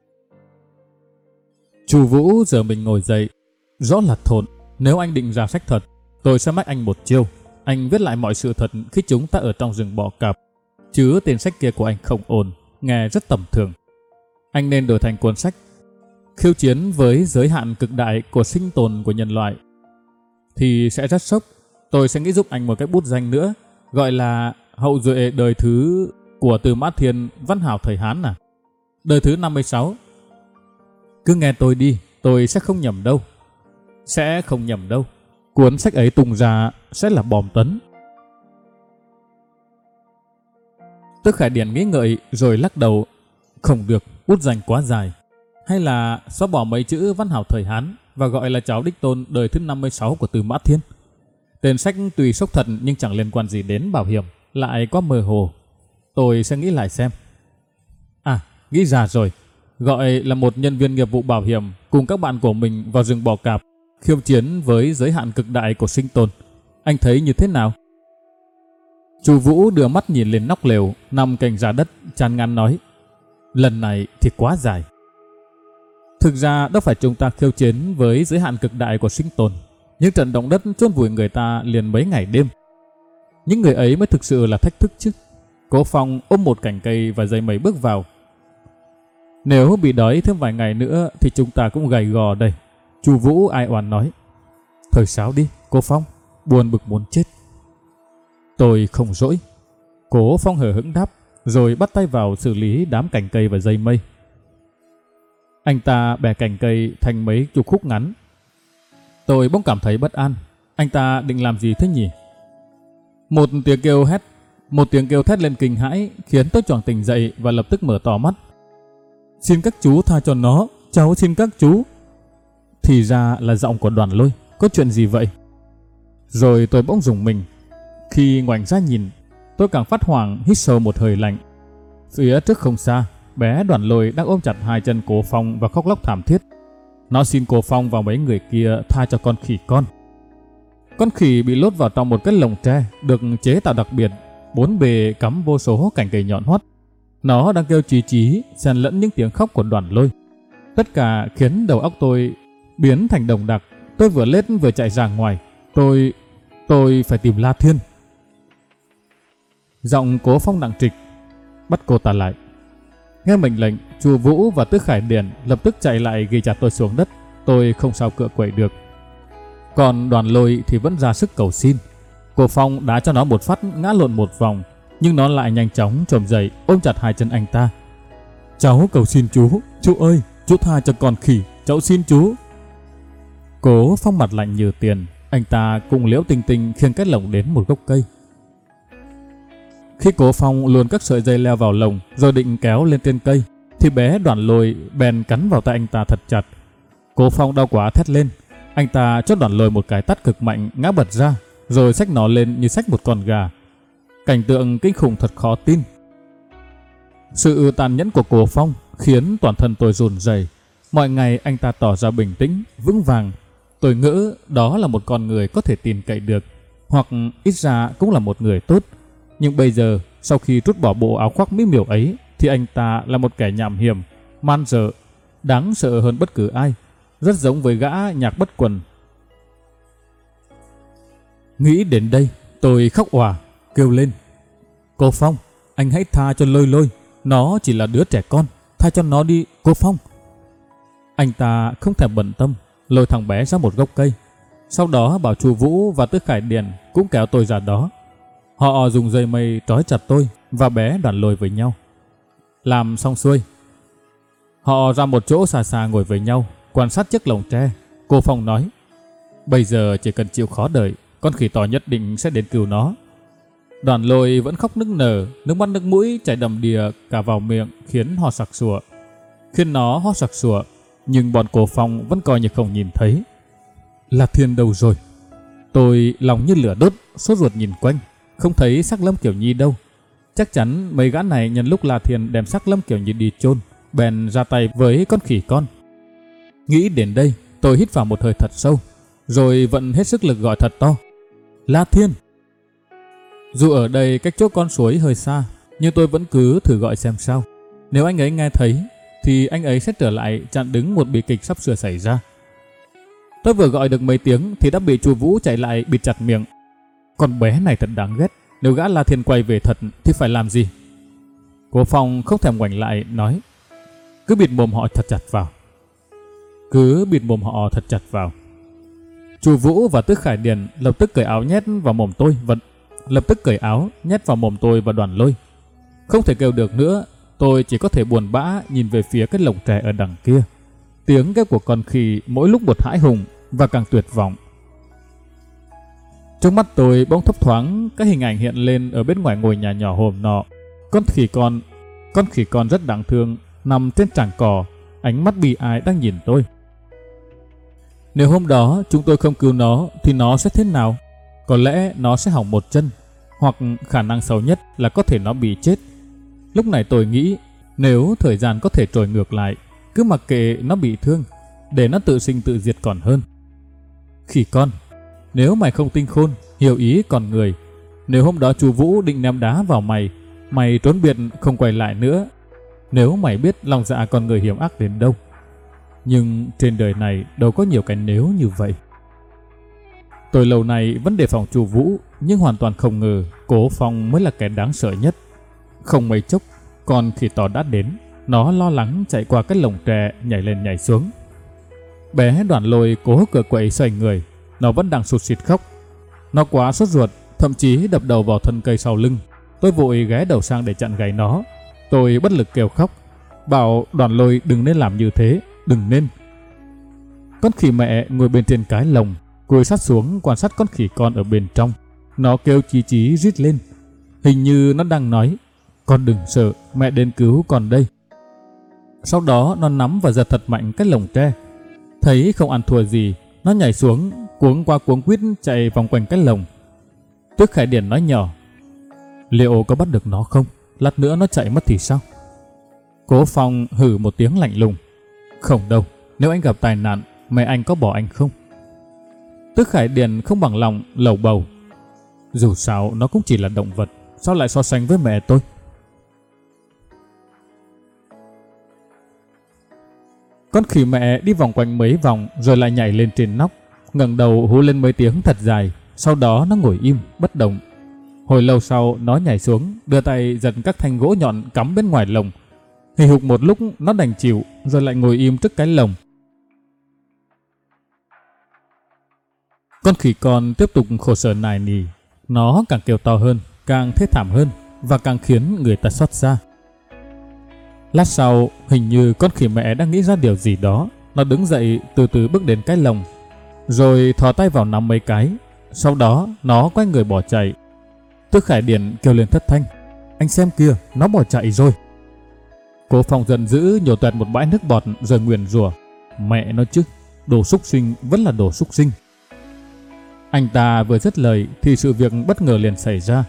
Chu Vũ giờ mình ngồi dậy. Rõ là thộn, nếu anh định ra sách thật, tôi sẽ mách anh một chiêu. Anh viết lại mọi sự thật khi chúng ta ở trong rừng bò cạp. Chứ tên sách kia của anh không ổn, nghe rất tầm thường. Anh nên đổi thành cuốn sách khiêu chiến với giới hạn cực đại của sinh tồn của nhân loại, thì sẽ rất sốc. Tôi sẽ nghĩ giúp anh một cái bút danh nữa, gọi là hậu duệ đời thứ của Từ Mã Thiên, văn hào thời Hán à. Đời thứ 56. Cứ nghe tôi đi, tôi sẽ không nhầm đâu. Sẽ không nhầm đâu. Cuốn sách ấy tung ra sẽ là bom tấn. Tước Khải Điền nghĩ ngợi rồi lắc đầu. Không được, bút danh quá dài. Hay là xóa bỏ mấy chữ văn hào thời Hán và gọi là cháu đích tôn đời thứ 56 của Từ Mã Thiên. Tên sách tuy sốc thật nhưng chẳng liên quan gì đến bảo hiểm, lại quá mơ hồ. Tôi sẽ nghĩ lại xem. À, nghĩ ra rồi. Gọi là một nhân viên nghiệp vụ bảo hiểm cùng các bạn của mình vào rừng bò cạp, khiêu chiến với giới hạn cực đại của sinh tồn. Anh thấy như thế nào? Chu Vũ đưa mắt nhìn lên nóc lều nằm cạnh giá đất, chán ngán nói: lần này thì quá dài. Thực ra đâu phải chúng ta khiêu chiến với giới hạn cực đại của sinh tồn, những trận động đất chôn vùi người ta liền mấy ngày đêm. Những người ấy mới thực sự là thách thức chứ. Cố Phong ôm một cành cây và dây mây bước vào. Nếu bị đói thêm vài ngày nữa thì chúng ta cũng gầy gò đây. Chu Vũ ai oán nói. Thời sáo đi, Cố Phong, buồn bực muốn chết. Tôi không dỗi. Cố Phong hờ hững đáp, rồi bắt tay vào xử lý đám cành cây và dây mây. Anh ta bẻ cành cây thành mấy chục khúc ngắn. Tôi bỗng cảm thấy bất an. Anh ta định làm gì thế nhỉ? Một tiếng kêu thét lên kinh hãi khiến tôi choàng tỉnh dậy và lập tức mở to mắt. Xin các chú tha cho nó, cháu xin các chú. Thì ra là giọng của Đoàn Lôi. Có chuyện gì vậy? Rồi tôi bỗng rùng mình. Khi ngoảnh ra nhìn, tôi càng phát hoảng hít sâu một hơi lạnh. Phía trước không xa, bé Đoàn Lôi đang ôm chặt hai chân Cố Phong và khóc lóc thảm thiết. Nó xin Cố Phong và mấy người kia tha cho con khỉ con. Con khỉ bị lốt vào trong một cái lồng tre được chế tạo đặc biệt, bốn bề cắm vô số cành cây nhọn hoắt. Nó đang kêu chí chí, xen lẫn những tiếng khóc của Đoàn Lôi. Tất cả khiến đầu óc tôi biến thành đồng đặc. Tôi vừa lết vừa chạy ra ngoài. Tôi phải tìm La Thiên. Giọng Cố Phong nặng trịch: bắt cô ta lại. Nghe mệnh lệnh, Chu Vũ và Tước Khải Điền lập tức chạy lại ghi chặt tôi xuống đất. Tôi không sao cựa quậy được. Còn Đoàn Lôi thì vẫn ra sức cầu xin. Cố Phong đá cho nó một phát ngã lộn một vòng, nhưng nó lại nhanh chóng trồm dậy ôm chặt hai chân anh ta. Cháu cầu xin chú ơi, chú tha cho con khỉ, cháu xin chú. Cố Phong mặt lạnh như tiền. Anh ta cùng Liễu Tinh Tinh khiêng cái lồng đến một gốc cây. Khi Cố Phong luồn các sợi dây leo vào lồng rồi định kéo lên trên cây, thì bé Đoàn Lôi bèn cắn vào tay anh ta thật chặt. Cố Phong đau quá thét lên. Anh ta cho Đoàn Lôi một cái tát cực mạnh ngã bật ra, rồi xách nó lên như xách một con gà. Cảnh tượng kinh khủng thật khó tin. Sự tàn nhẫn của Cố Phong khiến toàn thân tôi run rẩy. Mọi ngày anh ta tỏ ra bình tĩnh, vững vàng. Tôi ngỡ đó là một con người có thể tin cậy được, hoặc ít ra cũng là một người tốt. Nhưng bây giờ, sau khi trút bỏ bộ áo khoác mỹ miều ấy, thì anh ta là một kẻ nham hiểm, man dợ, đáng sợ hơn bất cứ ai, rất giống với gã Nhạc Bất Quần. Nghĩ đến đây, tôi khóc òa, kêu lên: Cố Phong, anh hãy tha cho Lôi Lôi, nó chỉ là đứa trẻ con, tha cho nó đi, Cố Phong. Anh ta không thèm bận tâm, lôi thằng bé ra một gốc cây. Sau đó bảo Chu Vũ và Tước Khải Điền cũng kéo tôi ra đó. Họ dùng dây mây trói chặt tôi và bé Đoàn Lôi với nhau. Làm xong xuôi, họ ra một chỗ xa xa ngồi với nhau, quan sát chiếc lồng tre. Cô Phong nói: bây giờ chỉ cần chịu khó đợi, con khỉ to nhất định sẽ đến cứu nó. Đoàn Lôi vẫn khóc nức nở, nước mắt nước mũi chảy đầm đìa cả vào miệng, khiến nó ho sặc sụa. Nhưng bọn Cố Phong vẫn coi như không nhìn thấy. La Thiên đâu rồi? Tôi lòng như lửa đốt, sốt ruột nhìn quanh, không thấy xác Lâm Kiểu Nhi đâu. Chắc chắn mấy gã này nhân lúc La Thiên đem xác Lâm Kiểu Nhi đi chôn, bèn ra tay với con khỉ con. Nghĩ đến đây, tôi hít vào một hơi thật sâu, rồi vận hết sức lực gọi thật to: La Thiên! Dù ở đây cách chỗ con suối hơi xa, nhưng tôi vẫn cứ thử gọi xem sao. Nếu anh ấy nghe thấy, thì anh ấy sẽ trở lại chặn đứng một bi kịch sắp sửa xảy ra. Tôi vừa gọi được mấy tiếng thì đã bị Chu Vũ chạy lại bịt chặt miệng. Con bé này thật đáng ghét. Nếu gã La Thiên quay về thật thì phải làm gì? Cố Phong không thèm ngoảnh lại nói: cứ bịt mồm họ thật chặt vào. cứ bịt mồm họ thật chặt vào. Chu Vũ và Tức Khải Điền lập tức cởi áo nhét vào mồm tôi và Đoàn Lôi. Không thể kêu được nữa, tôi chỉ có thể buồn bã nhìn về phía cái lồng tre ở đằng kia. Tiếng kêu của con khỉ mỗi lúc một hãi hùng và càng tuyệt vọng. Trong mắt tôi bỗng thấp thoáng cái hình ảnh hiện lên ở bên ngoài ngôi nhà nhỏ hôm nọ. Con khỉ con rất đáng thương nằm trên tràng cỏ, ánh mắt bi ai đang nhìn tôi. Nếu hôm đó chúng tôi không cứu nó thì nó sẽ thế nào? Có lẽ nó sẽ hỏng một chân, hoặc khả năng xấu nhất là có thể nó bị chết. Lúc này tôi nghĩ, nếu thời gian có thể trôi ngược lại, cứ mặc kệ nó bị thương, để nó tự sinh tự diệt còn hơn. Khỉ con, nếu mày không tinh khôn, hiểu ý con người, nếu hôm đó chú Vũ định ném đá vào mày, mày trốn biệt không quay lại nữa. Nếu mày biết lòng dạ con người hiểm ác đến đâu. Nhưng trên đời này đâu có nhiều cái nếu như vậy. Tôi lâu nay vẫn đề phòng chú Vũ, nhưng hoàn toàn không ngờ Cố Phong mới là kẻ đáng sợ nhất. Không mấy chốc, con khỉ to đã đến. Nó lo lắng chạy qua cái lồng tre, nhảy lên nhảy xuống. Bé Đoàn Lôi cố cựa quậy xoay người, nó vẫn đang sụt sịt khóc. Nó quá sốt ruột, thậm chí đập đầu vào thân cây sau lưng. Tôi vội ghé đầu sang để chặn gáy nó. Tôi bất lực kêu khóc, bảo Đoàn Lôi đừng nên làm như thế, đừng nên. Con khỉ mẹ ngồi bên trên cái lồng, cúi sát xuống quan sát con khỉ con ở bên trong. Nó kêu chí chí rít lên, hình như nó đang nói: con đừng sợ, mẹ đến cứu con đây. Sau đó nó nắm và giật thật mạnh cái lồng tre. Thấy không ăn thua gì, nó nhảy xuống, cuống qua cuống quýt chạy vòng quanh cái lồng. Tức Khải Điền nói nhỏ: liệu có bắt được nó không? Lát nữa nó chạy mất thì sao? Cố Phong hử một tiếng lạnh lùng: không đâu, nếu anh gặp tai nạn, mẹ anh có bỏ anh không? Tức Khải Điền không bằng lòng lầu bầu: dù sao nó cũng chỉ là động vật, sao lại so sánh với mẹ tôi? Con khỉ mẹ đi vòng quanh mấy vòng rồi lại nhảy lên trên nóc, ngẩng đầu hú lên mấy tiếng thật dài. Sau đó nó ngồi im bất động. Hồi lâu sau nó nhảy xuống, đưa tay giật các thanh gỗ nhọn cắm bên ngoài lồng. Hì hục một lúc nó đành chịu, rồi lại ngồi im trước cái lồng. Con khỉ con tiếp tục khổ sở nài nỉ. Nó càng kêu to hơn, càng thê thảm hơn, và càng khiến người ta xót xa. Lát sau, hình như con khỉ mẹ đang nghĩ ra điều gì đó. Nó đứng dậy từ từ bước đến cái lồng, rồi thò tay vào nắm mấy cái. Sau đó nó quay người bỏ chạy. Tức Khải Điền kêu lên thất thanh: anh xem kìa, nó bỏ chạy rồi. Cố Phong giận dữ nhổ toẹt một bãi nước bọt rồi nguyền rủa: mẹ nó chứ, đồ súc sinh vẫn là đồ súc sinh. Anh ta vừa dứt lời thì sự việc bất ngờ liền xảy ra.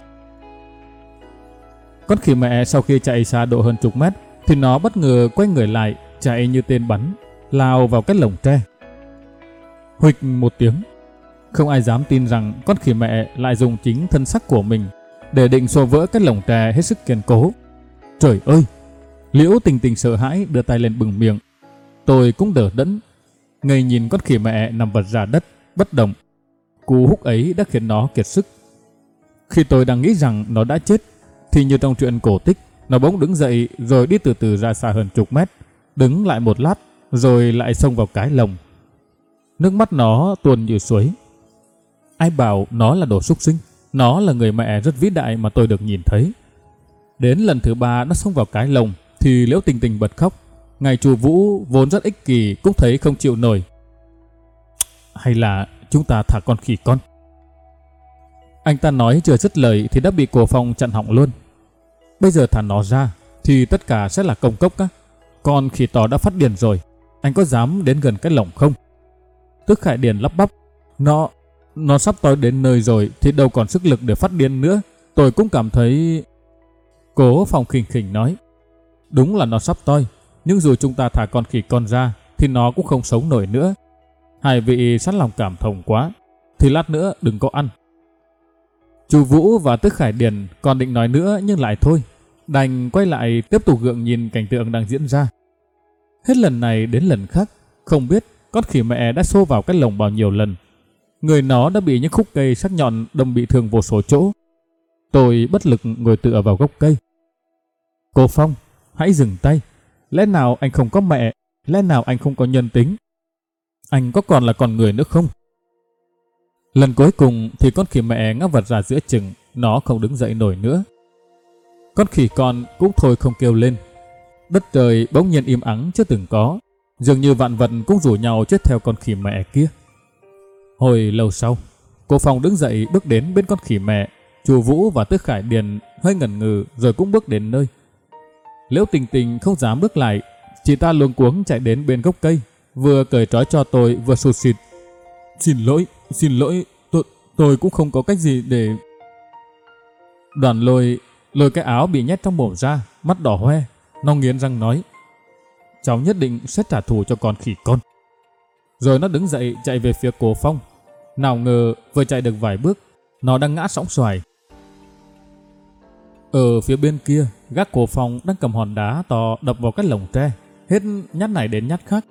Con khỉ mẹ sau khi chạy xa độ hơn chục mét thì nó bất ngờ quay người lại, chạy như tên bắn, lao vào cái lồng tre. Huỵch một tiếng. Không ai dám tin rằng con khỉ mẹ lại dùng chính thân xác của mình để định xô vỡ cái lồng tre hết sức kiên cố. Trời ơi! Liễu Tình Tình sợ hãi đưa tay lên bừng miệng. Tôi cũng đờ đẫn, ngây nhìn con khỉ mẹ nằm vật ra đất, bất động. Cú húc ấy đã khiến nó kiệt sức. Khi tôi đang nghĩ rằng nó đã chết, thì như trong truyện cổ tích, nó bỗng đứng dậy rồi đi từ từ ra xa hơn chục mét, đứng lại một lát rồi lại xông vào cái lồng. Nước mắt nó tuôn như suối. Ai bảo nó là đồ súc sinh? Nó là người mẹ rất vĩ đại mà tôi được nhìn thấy. Đến lần thứ 3 nó xông vào cái lồng thì Liễu Tình Tình bật khóc. Ngài chủ Vũ vốn rất ích kỷ cũng thấy không chịu nổi. Hay là chúng ta thả con khỉ con? Anh ta nói chưa dứt lời thì đã bị Cố Phong chặn họng luôn. Bây giờ thả nó ra thì tất cả sẽ là công cốc á. Con khỉ to đã phát điên rồi, anh có dám đến gần cái lồng không? Tức Khải Điền lắp bắp: Nó sắp tới đến nơi rồi thì đâu còn sức lực để phát điên nữa. Tôi cũng cảm thấy... Cố Phong khinh khỉnh nói: đúng là nó sắp toi, nhưng dù chúng ta thả con khỉ con ra thì nó cũng không sống nổi nữa. Hai vị sẵn lòng cảm thông quá, thì lát nữa đừng có ăn. Chu Vũ và Tức Khải Điền còn định nói nữa nhưng lại thôi, đành quay lại tiếp tục gượng nhìn cảnh tượng đang diễn ra. Hết lần này đến lần khác, không biết con khỉ mẹ đã xô vào cái lồng bao nhiêu lần. Người nó đã bị những khúc cây sắc nhọn đâm bị thương vô số chỗ. Tôi bất lực ngồi tựa vào gốc cây. Cố Phong, hãy dừng tay. Lẽ nào anh không có mẹ? Lẽ nào anh không có nhân tính? anh có còn là con người nữa không? Lần cuối cùng thì con khỉ mẹ ngã vật ra giữa chừng, nó không đứng dậy nổi nữa. Con khỉ con cũng thôi không kêu lên. Đất trời bỗng nhiên im ắng chưa từng có, dường như vạn vật cũng rủ nhau chết theo con khỉ mẹ kia. Hồi lâu sau, cô Phong đứng dậy bước đến bên con khỉ mẹ. Chu Vũ và Tức Khải Điền hơi ngần ngừ rồi cũng bước đến nơi. Liễu Tình Tình không dám bước lại, chị ta luống cuống chạy đến bên gốc cây, vừa cởi trói cho tôi vừa sụt sịt. Xin lỗi, tôi cũng không có cách gì để... Đoàn lôi cái áo bị nhét trong mồm ra, mắt đỏ hoe, nó nghiến răng nói: cháu nhất định sẽ trả thù cho con khỉ con. Rồi nó đứng dậy chạy về phía Cố Phong. Nào ngờ vừa chạy được vài bước, nó đang ngã sóng xoài. Ở phía bên kia, gác Cố Phong đang cầm hòn đá to đập vào cái lồng tre, hết nhát này đến nhát khác.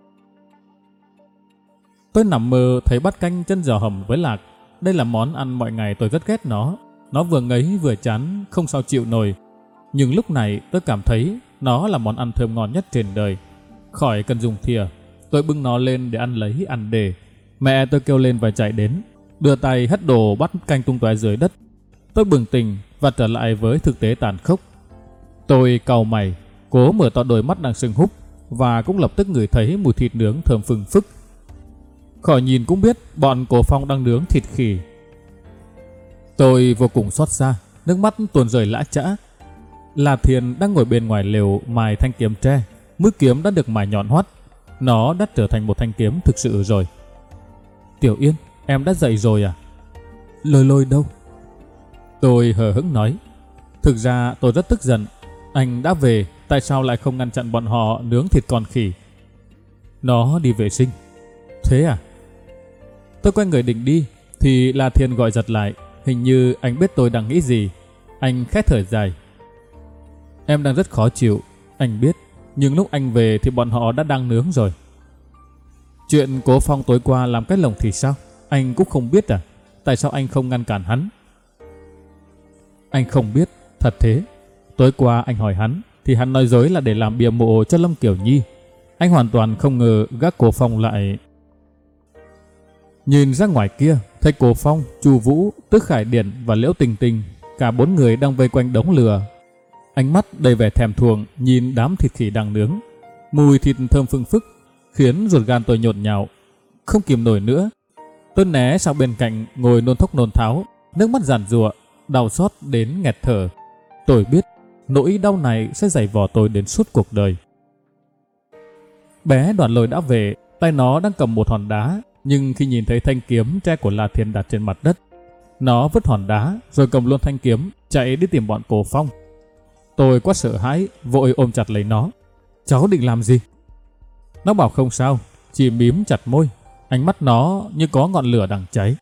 Tôi nằm mơ thấy bát canh chân giò hầm với lạc. Đây là món ăn mọi ngày tôi rất ghét nó. Nó vừa ngấy vừa chán, không sao chịu nổi. Nhưng lúc này tôi cảm thấy nó là món ăn thơm ngon nhất trên đời. Khỏi cần dùng thìa, tôi bưng nó lên để ăn lấy ăn để. Mẹ tôi kêu lên và chạy đến, đưa tay hất đổ bát canh tung tóe dưới đất. Tôi bừng tỉnh và trở lại với thực tế tàn khốc. Tôi cau mày, cố mở to đôi mắt đang sưng húp và cũng lập tức ngửi thấy mùi thịt nướng thơm phừng phức. Khỏi nhìn cũng biết bọn Cố Phong đang nướng thịt khỉ. Tôi vô cùng xót xa, nước mắt tuôn rơi lã chã. La Thiên đang ngồi bên ngoài lều mài thanh kiếm tre. Mũi kiếm đã được mài nhọn hoắt. Nó đã trở thành một thanh kiếm thực sự rồi. Tiểu Yên, em đã dậy rồi à? Lôi đâu? Tôi hờ hững nói. Thực ra tôi rất tức giận. Anh đã về, tại sao lại không ngăn chặn bọn họ nướng thịt con khỉ? Nó đi vệ sinh. Thế à? Tôi quay người định đi thì La Thiên gọi giật lại. Hình như anh biết tôi đang nghĩ gì. Anh khẽ thở dài. Em đang rất khó chịu, anh biết. Nhưng lúc anh về thì bọn họ đã đang nướng rồi. Chuyện Cố Phong tối qua làm cái lồng thì sao? Anh cũng không biết à? Tại sao anh không ngăn cản hắn? Anh không biết, thật thế. Tối qua anh hỏi hắn thì hắn nói dối là để làm bia mộ cho Lâm Kiểu Nhi. Anh hoàn toàn không ngờ gác Cố Phong lại... Nhìn ra ngoài kia, thấy Cố Phong, Chu Vũ, Tức Khải Điền và Liễu Tình Tình, cả 4 người đang vây quanh đống lửa. Ánh mắt đầy vẻ thèm thuồng nhìn đám thịt khỉ đang nướng. Mùi thịt thơm phừng phức khiến ruột gan tôi nhộn nhạo. Không kìm nổi nữa, tôi né sang bên cạnh ngồi nôn thốc nôn tháo, nước mắt giàn giụa, đau xót đến nghẹt thở. Tôi biết nỗi đau này sẽ dày vò tôi đến suốt cuộc đời. Bé Đoàn Lôi đã về, tay nó đang cầm một hòn đá, nhưng khi nhìn thấy thanh kiếm tre của La Thiên đặt trên mặt đất, nó vứt hòn đá rồi cầm luôn thanh kiếm chạy đi tìm bọn Cố Phong. Tôi quá sợ hãi, vội ôm chặt lấy nó. Cháu định làm gì? Nó bảo không sao, chỉ mím chặt môi. Ánh mắt nó như có ngọn lửa đang cháy.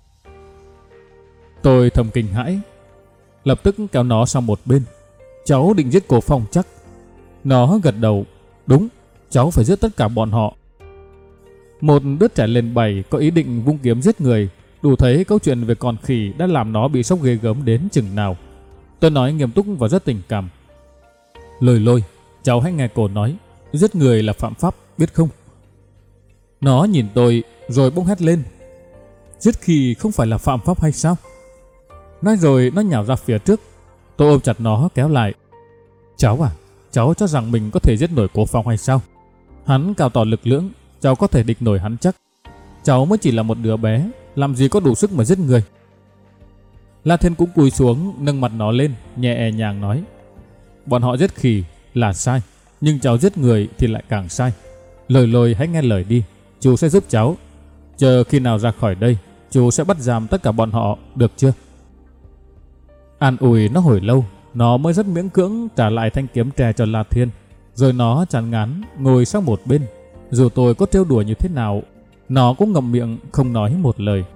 Tôi thầm kinh hãi, lập tức kéo nó sang một bên. Cháu định giết Cố Phong chắc? Nó gật đầu. Đúng, cháu phải giết tất cả bọn họ. Một đứa trẻ lên 7 có ý định vung kiếm giết người, đủ thấy câu chuyện về con khỉ đã làm nó bị sốc ghê gớm đến chừng nào. Tôi nói nghiêm túc và rất tình cảm. Lôi, cháu hãy nghe cô nói, giết người là phạm pháp, biết không? Nó nhìn tôi rồi bỗng hét lên. Giết khỉ không phải là phạm pháp hay sao? Nói rồi nó nhào ra phía trước. Tôi ôm chặt nó kéo lại. Cháu à, cháu cho rằng mình có thể giết nổi Cố Phong hay sao? Hắn cao to lực lưỡng, cháu có thể địch nổi hắn chắc. Cháu mới chỉ là một đứa bé, làm gì có đủ sức mà giết người. La Thiên cũng cúi xuống nâng mặt nó lên, nhẹ nhàng nói. Bọn họ giết khỉ là sai, nhưng cháu giết người thì lại càng sai. Lôi hãy nghe lời đi, chú sẽ giúp cháu. Chờ khi nào ra khỏi đây, chú sẽ bắt giam tất cả bọn họ, được chưa? An ủi nó hồi lâu, nó mới rất miễn cưỡng trả lại thanh kiếm tre cho La Thiên. Rồi nó chán ngán ngồi sang một bên. Dù tôi có trêu đùa như thế nào, nó cũng ngậm miệng không nói một lời.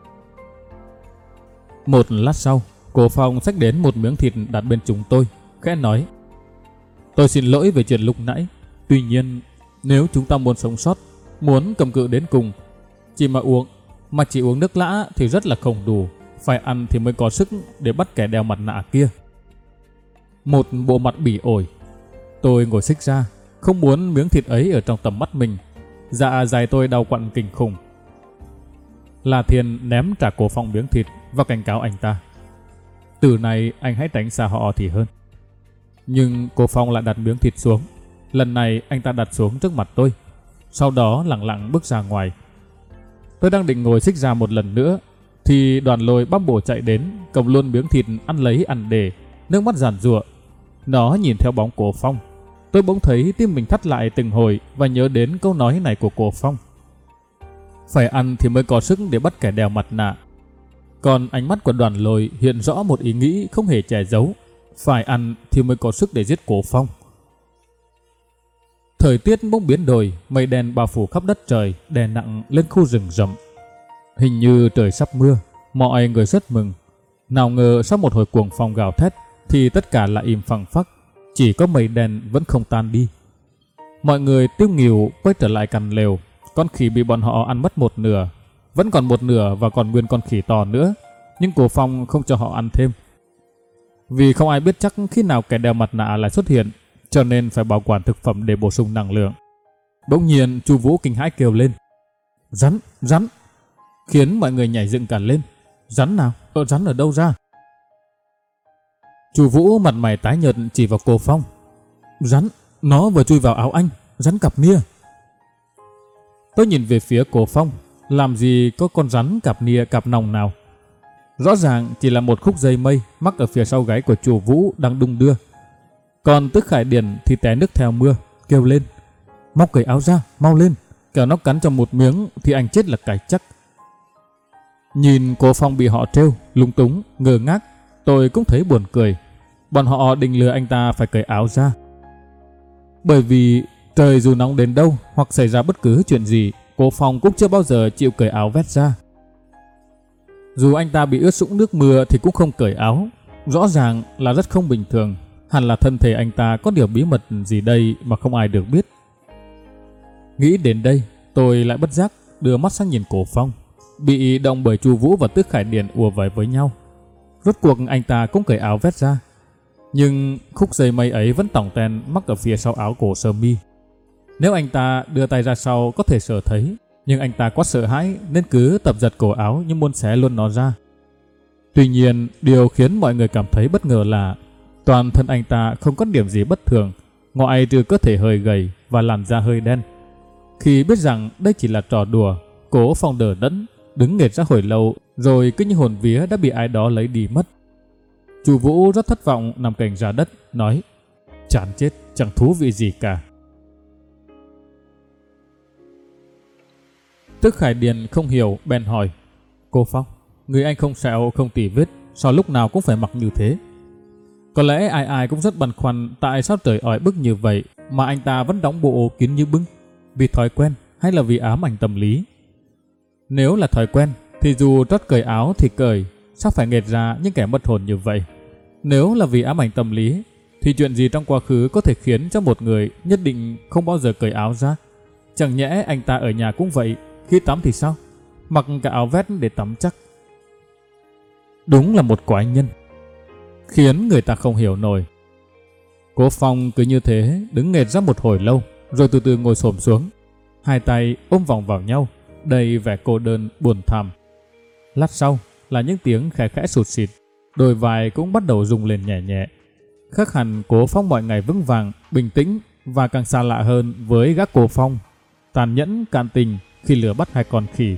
Một lát sau, Cố Phong xách đến một miếng thịt đặt bên chúng tôi, khẽ nói. Tôi xin lỗi về chuyện lúc nãy. Tuy nhiên, nếu chúng ta muốn sống sót, muốn cầm cự đến cùng, chỉ uống nước lã thì rất là không đủ. Phải ăn thì mới có sức để bắt kẻ đeo mặt nạ kia. Một bộ mặt bỉ ổi. Tôi ngồi xích ra, không muốn miếng thịt ấy ở trong tầm mắt mình. Dạ dày tôi đau quặn kinh khủng. La Thiên ném trả Cổ Phong miếng thịt và cảnh cáo anh ta: từ này anh hãy tránh xa họ thì hơn. Nhưng Cổ Phong lại đặt miếng thịt xuống. Lần này anh ta đặt xuống trước mặt tôi, sau đó lặng lặng bước ra ngoài. Tôi đang định ngồi xích ra một lần nữa thì Đoàn Lôi băm bổ chạy đến, cầm luôn miếng thịt ăn lấy ăn để, nước mắt giàn giụa. Nó nhìn theo bóng Cổ Phong. Tôi bỗng thấy tim mình thắt lại từng hồi và nhớ đến câu nói này của Cổ Phong: phải ăn thì mới có sức để bắt kẻ đeo mặt nạ. Còn ánh mắt của Đoàn Lôi hiện rõ một ý nghĩ không hề che giấu: phải ăn thì mới có sức để giết Cổ Phong. Thời tiết bỗng biến đổi, mây đen bao phủ khắp đất trời, đè nặng lên khu rừng rậm. Hình như trời sắp mưa, mọi người rất mừng. Nào ngờ sau một hồi cuồng phong gào thét thì tất cả lại im phăng phắc, chỉ có mây đen vẫn không tan đi. Mọi người tiêu nghỉu quay trở lại căn lều. Con khỉ bị bọn họ ăn mất một nửa, vẫn còn một nửa và còn nguyên con khỉ to nữa, nhưng Cổ Phong không cho họ ăn thêm. Vì không ai biết chắc khi nào kẻ đeo mặt nạ lại xuất hiện, cho nên phải bảo quản thực phẩm để bổ sung năng lượng. Bỗng nhiên Chu Vũ kinh hãi kêu lên: rắn, rắn! Khiến mọi người nhảy dựng cả lên. Rắn nào? Rắn ở đâu ra? Chu Vũ mặt mày tái nhợt chỉ vào Cổ Phong: rắn, nó vừa chui vào áo anh, rắn cặp nia. Tôi nhìn về phía Cổ Phong, làm gì có con rắn cặp nia cặp nòng nào. Rõ ràng chỉ là một khúc dây mây mắc ở phía sau gáy của Chu Vũ đang đung đưa. Còn Tức Khải Điền thì té nước theo mưa, kêu lên: mau cởi áo ra, mau lên, kẻo nó cắn cho một miếng thì anh chết là cái chắc. Nhìn Cổ Phong bị họ trêu, lúng túng, ngơ ngác, tôi cũng thấy buồn cười. Bọn họ định lừa anh ta phải cởi áo ra. Bởi vì trời dù nóng đến đâu hoặc xảy ra bất cứ chuyện gì, Cổ Phong cũng chưa bao giờ chịu cởi áo vét ra. Dù anh ta bị ướt sũng nước mưa thì cũng không cởi áo. Rõ ràng là rất không bình thường. Hẳn là thân thể anh ta có điều bí mật gì đây mà không ai được biết. Nghĩ đến đây, tôi lại bất giác đưa mắt sang nhìn Cổ Phong, bị động bởi Chu Vũ và Tức Khải Điền ùa về với nhau. Rốt cuộc anh ta cũng cởi áo vét ra, nhưng khúc dây mây ấy vẫn tỏng ten mắc ở phía sau áo cổ sơ mi. Nếu anh ta đưa tay ra sau có thể sờ thấy, nhưng anh ta quá sợ hãi nên cứ tập giật cổ áo như muốn xé luôn nó ra. Tuy nhiên, điều khiến mọi người cảm thấy bất ngờ là toàn thân anh ta không có điểm gì bất thường, ngoại trừ cơ thể hơi gầy và làn da hơi đen. Khi biết rằng đây chỉ là trò đùa, Cổ Phong đờ đẫn, đứng nghệt ra hồi lâu, rồi cứ như hồn vía đã bị ai đó lấy đi mất. Chu Vũ rất thất vọng nằm cạnh ra đất, nói: chán chết, chẳng thú vị gì cả. Tức Khải Điền không hiểu, bèn hỏi: Cô Phong, người anh không sẹo không tì vết, sao lúc nào cũng phải mặc như thế? Có lẽ ai ai cũng rất băn khoăn tại sao trời oi bức như vậy mà anh ta vẫn đóng bộ kín như bưng, vì thói quen hay là vì ám ảnh tâm lý. Nếu là thói quen thì dù trót cởi áo thì cởi, sao phải nghệt ra những kẻ mất hồn như vậy? Nếu là vì ám ảnh tâm lý thì chuyện gì trong quá khứ có thể khiến cho một người nhất định không bao giờ cởi áo ra? Chẳng nhẽ anh ta ở nhà cũng vậy, khi tắm thì sao? Mặc cả áo vest để tắm chắc. Đúng là một quái nhân, khiến người ta không hiểu nổi. Cố Phong cứ như thế đứng nghệt ra một hồi lâu, rồi từ từ ngồi xổm xuống, hai tay ôm vòng vào nhau, đầy vẻ cô đơn buồn thảm. Lát sau là những tiếng khẽ khẽ sụt sịt, đôi vai cũng bắt đầu rung lên nhẹ nhẹ. Khác hẳn Cố Phong mọi ngày vững vàng, bình tĩnh và càng xa lạ hơn với gã Cố Phong tàn nhẫn cạn tình khi lừa bắt hai con khỉ.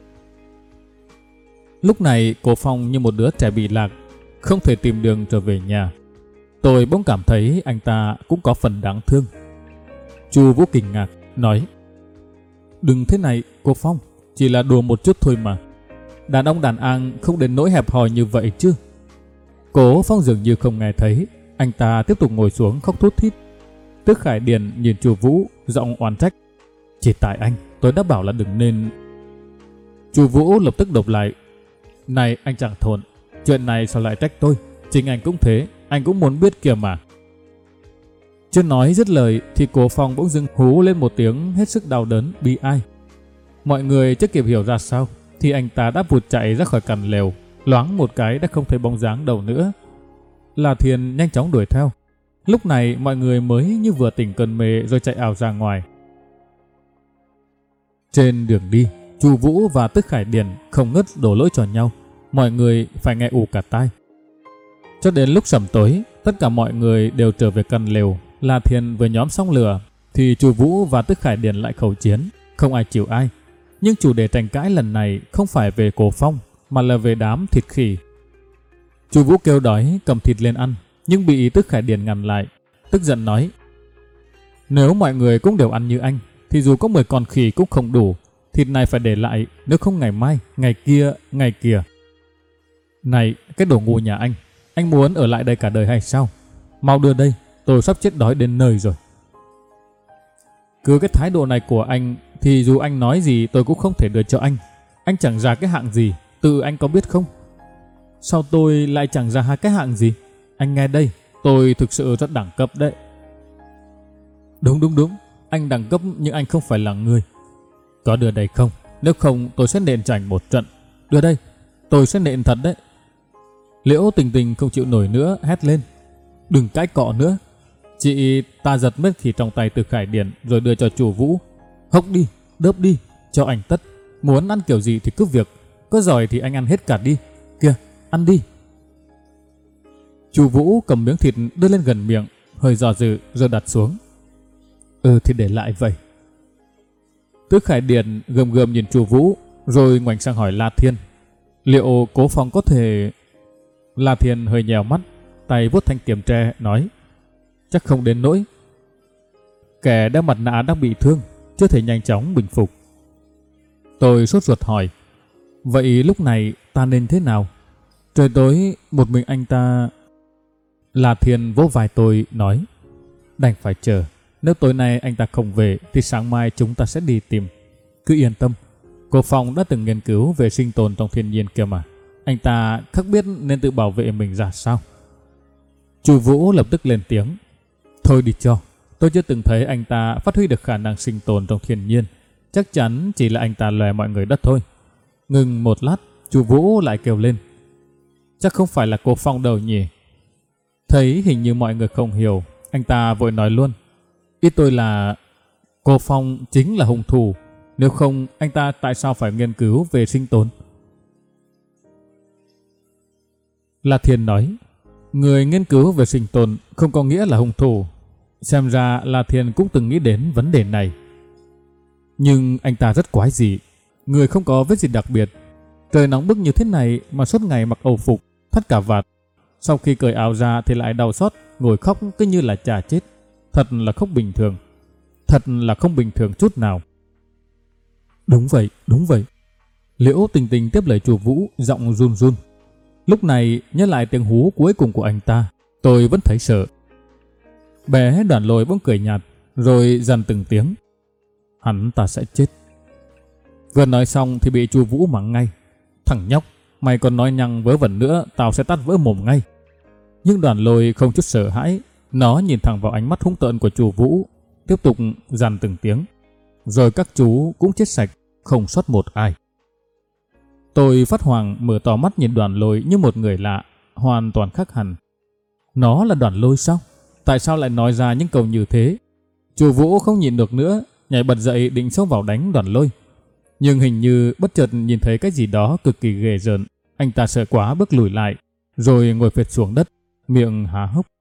Lúc này Cố Phong như một đứa trẻ bị lạc, không thể tìm đường trở về nhà. Tôi bỗng cảm thấy anh ta cũng có phần đáng thương. Chu Vũ kinh ngạc nói: Đừng thế này Cố Phong, chỉ là đùa một chút thôi mà. Đàn ông đàn an không đến nỗi hẹp hòi như vậy chứ. Cố Phong dường như không nghe thấy, anh ta tiếp tục ngồi xuống khóc thút thít. Tức Khải Điền nhìn Chu Vũ giọng oán trách: Chỉ tại anh, tôi đã bảo là đừng nên. Chu Vũ lập tức độc lại: Này anh chàng thốn, chuyện này sao lại trách tôi? Chính anh cũng thế, anh cũng muốn biết kìa mà. Chưa nói dứt lời thì Cố Phong bỗng dưng hú lên một tiếng hết sức đau đớn bi ai. Mọi người chưa kịp hiểu ra sao thì anh ta đã vụt chạy ra khỏi căn lều, loáng một cái đã không thấy bóng dáng đâu nữa. La Thiên nhanh chóng đuổi theo. Lúc này mọi người mới như vừa tỉnh cơn mê rồi chạy ảo ra ngoài. Trên đường đi, Chu Vũ và Tức Khải Điền không ngớt đổ lỗi cho nhau, mọi người phải nghe ù cả tai. Cho đến lúc sẩm tối, tất cả mọi người đều trở về căn lều. La Thiên với nhóm Song Lửa thì Chu Vũ và Tức Khải Điền lại khẩu chiến, không ai chịu ai. Nhưng chủ đề tranh cãi lần này không phải về Cổ Phong mà là về đám thịt khỉ. Chu Vũ kêu đói cầm thịt lên ăn, nhưng bị Tức Khải Điền ngăn lại, tức giận nói: "Nếu mọi người cũng đều ăn như anh thì dù có 10 con khỉ cũng không đủ, thịt này phải để lại, nếu không ngày mai, ngày kia. Này, cái đồ ngu nhà anh muốn ở lại đây cả đời hay sao? Mau đưa đây, tôi sắp chết đói đến nơi rồi." Cứ cái thái độ này của anh thì dù anh nói gì tôi cũng không thể đưa cho anh. Anh chẳng ra cái hạng gì, tự anh có biết không? Sao tôi lại chẳng ra hai cái hạng gì? Anh nghe đây, tôi thực sự rất đẳng cấp đấy. Đúng, anh đẳng cấp nhưng anh không phải là người. Có đưa đây không? Nếu không tôi sẽ nện cho anh một trận. Đưa đây, tôi sẽ nện thật đấy. Liễu Tình Tình không chịu nổi nữa, hét lên: "Đừng cãi cọ nữa." Chị ta giật mất khỉ trong tay từ Khải Điền rồi đưa cho Chu Vũ. "Hốc đi, đớp đi, cho anh tất. Muốn ăn kiểu gì thì cứ việc, có giỏi thì anh ăn hết cả đi. Kìa, ăn đi." Chu Vũ cầm miếng thịt đưa lên gần miệng, hơi dò dự rồi đặt xuống. Thì để lại vậy." Tứ Khải Điền gầm gầm nhìn Chu Vũ rồi ngoảnh sang hỏi La Thiên: "Liệu Cố Phong có thể..." La Thiên hơi nhèo mắt, tay vuốt thanh kiếm tre nói: "Chắc không đến nỗi. Kẻ đeo mặt nạ đang bị thương, chưa thể nhanh chóng bình phục." Tôi sốt ruột hỏi: "Vậy lúc này ta nên thế nào? Trời tối một mình anh ta..." La Thiên vỗ vai tôi nói: "Đành phải chờ. Nếu tối nay anh ta không về thì sáng mai chúng ta sẽ đi tìm. Cứ yên tâm, Cố Phong đã từng nghiên cứu về sinh tồn trong thiên nhiên kia mà. Anh ta khắc biết nên tự bảo vệ mình ra sao." Chu Vũ lập tức lên tiếng: "Thôi đi cho, tôi chưa từng thấy anh ta phát huy được khả năng sinh tồn trong thiên nhiên. Chắc chắn chỉ là anh ta lòe mọi người đất thôi." Ngừng một lát, Chu Vũ lại kêu lên: "Chắc không phải là Cố Phong đâu nhỉ?" Thấy hình như mọi người không hiểu, anh ta vội nói luôn: "Ý tôi là Cố Phong chính là hung thủ. Nếu không, anh ta tại sao phải nghiên cứu về sinh tồn?" La Thiên nói: "Người nghiên cứu về sinh tồn không có nghĩa là hung thủ." Xem ra La Thiên cũng từng nghĩ đến vấn đề này. Nhưng anh ta rất quái dị. Người không có vết gì đặc biệt, trời nóng bức như thế này mà suốt ngày mặc âu phục, thắt cà vạt. Sau khi cởi áo ra thì lại đau xót, ngồi khóc cứ như là chả chết. Thật là không bình thường. Thật là không bình thường chút nào. Đúng vậy. Liễu Tình Tình tiếp lời Chu Vũ, giọng run run. Lúc này nhớ lại tiếng hú cuối cùng của anh ta, tôi vẫn thấy sợ. Bé Đoàn Lôi bỗng cười nhạt, rồi dằn từng tiếng: "Hắn ta sẽ chết." Vừa nói xong thì bị Chu Vũ mắng ngay: "Thằng nhóc, mày còn nói nhăng vớ vẩn nữa, tao sẽ tát vỡ mồm ngay." Nhưng Đoàn Lôi không chút sợ hãi, nó nhìn thẳng vào ánh mắt hung tợn của Chu Vũ, tiếp tục dằn từng tiếng: "Rồi các chú cũng chết sạch, không sót một ai." Tôi phát hoảng mở to mắt nhìn Đoàn Lôi như một người lạ, hoàn toàn khác hẳn. Nó là Đoàn Lôi sao? Tại sao lại nói ra những câu như thế? Chu Vũ không nhịn được nữa, nhảy bật dậy định xông vào đánh Đoàn Lôi. Nhưng hình như bất chợt nhìn thấy cái gì đó cực kỳ ghê rợn, anh ta sợ quá bước lùi lại, rồi ngồi phệt xuống đất, miệng há hốc.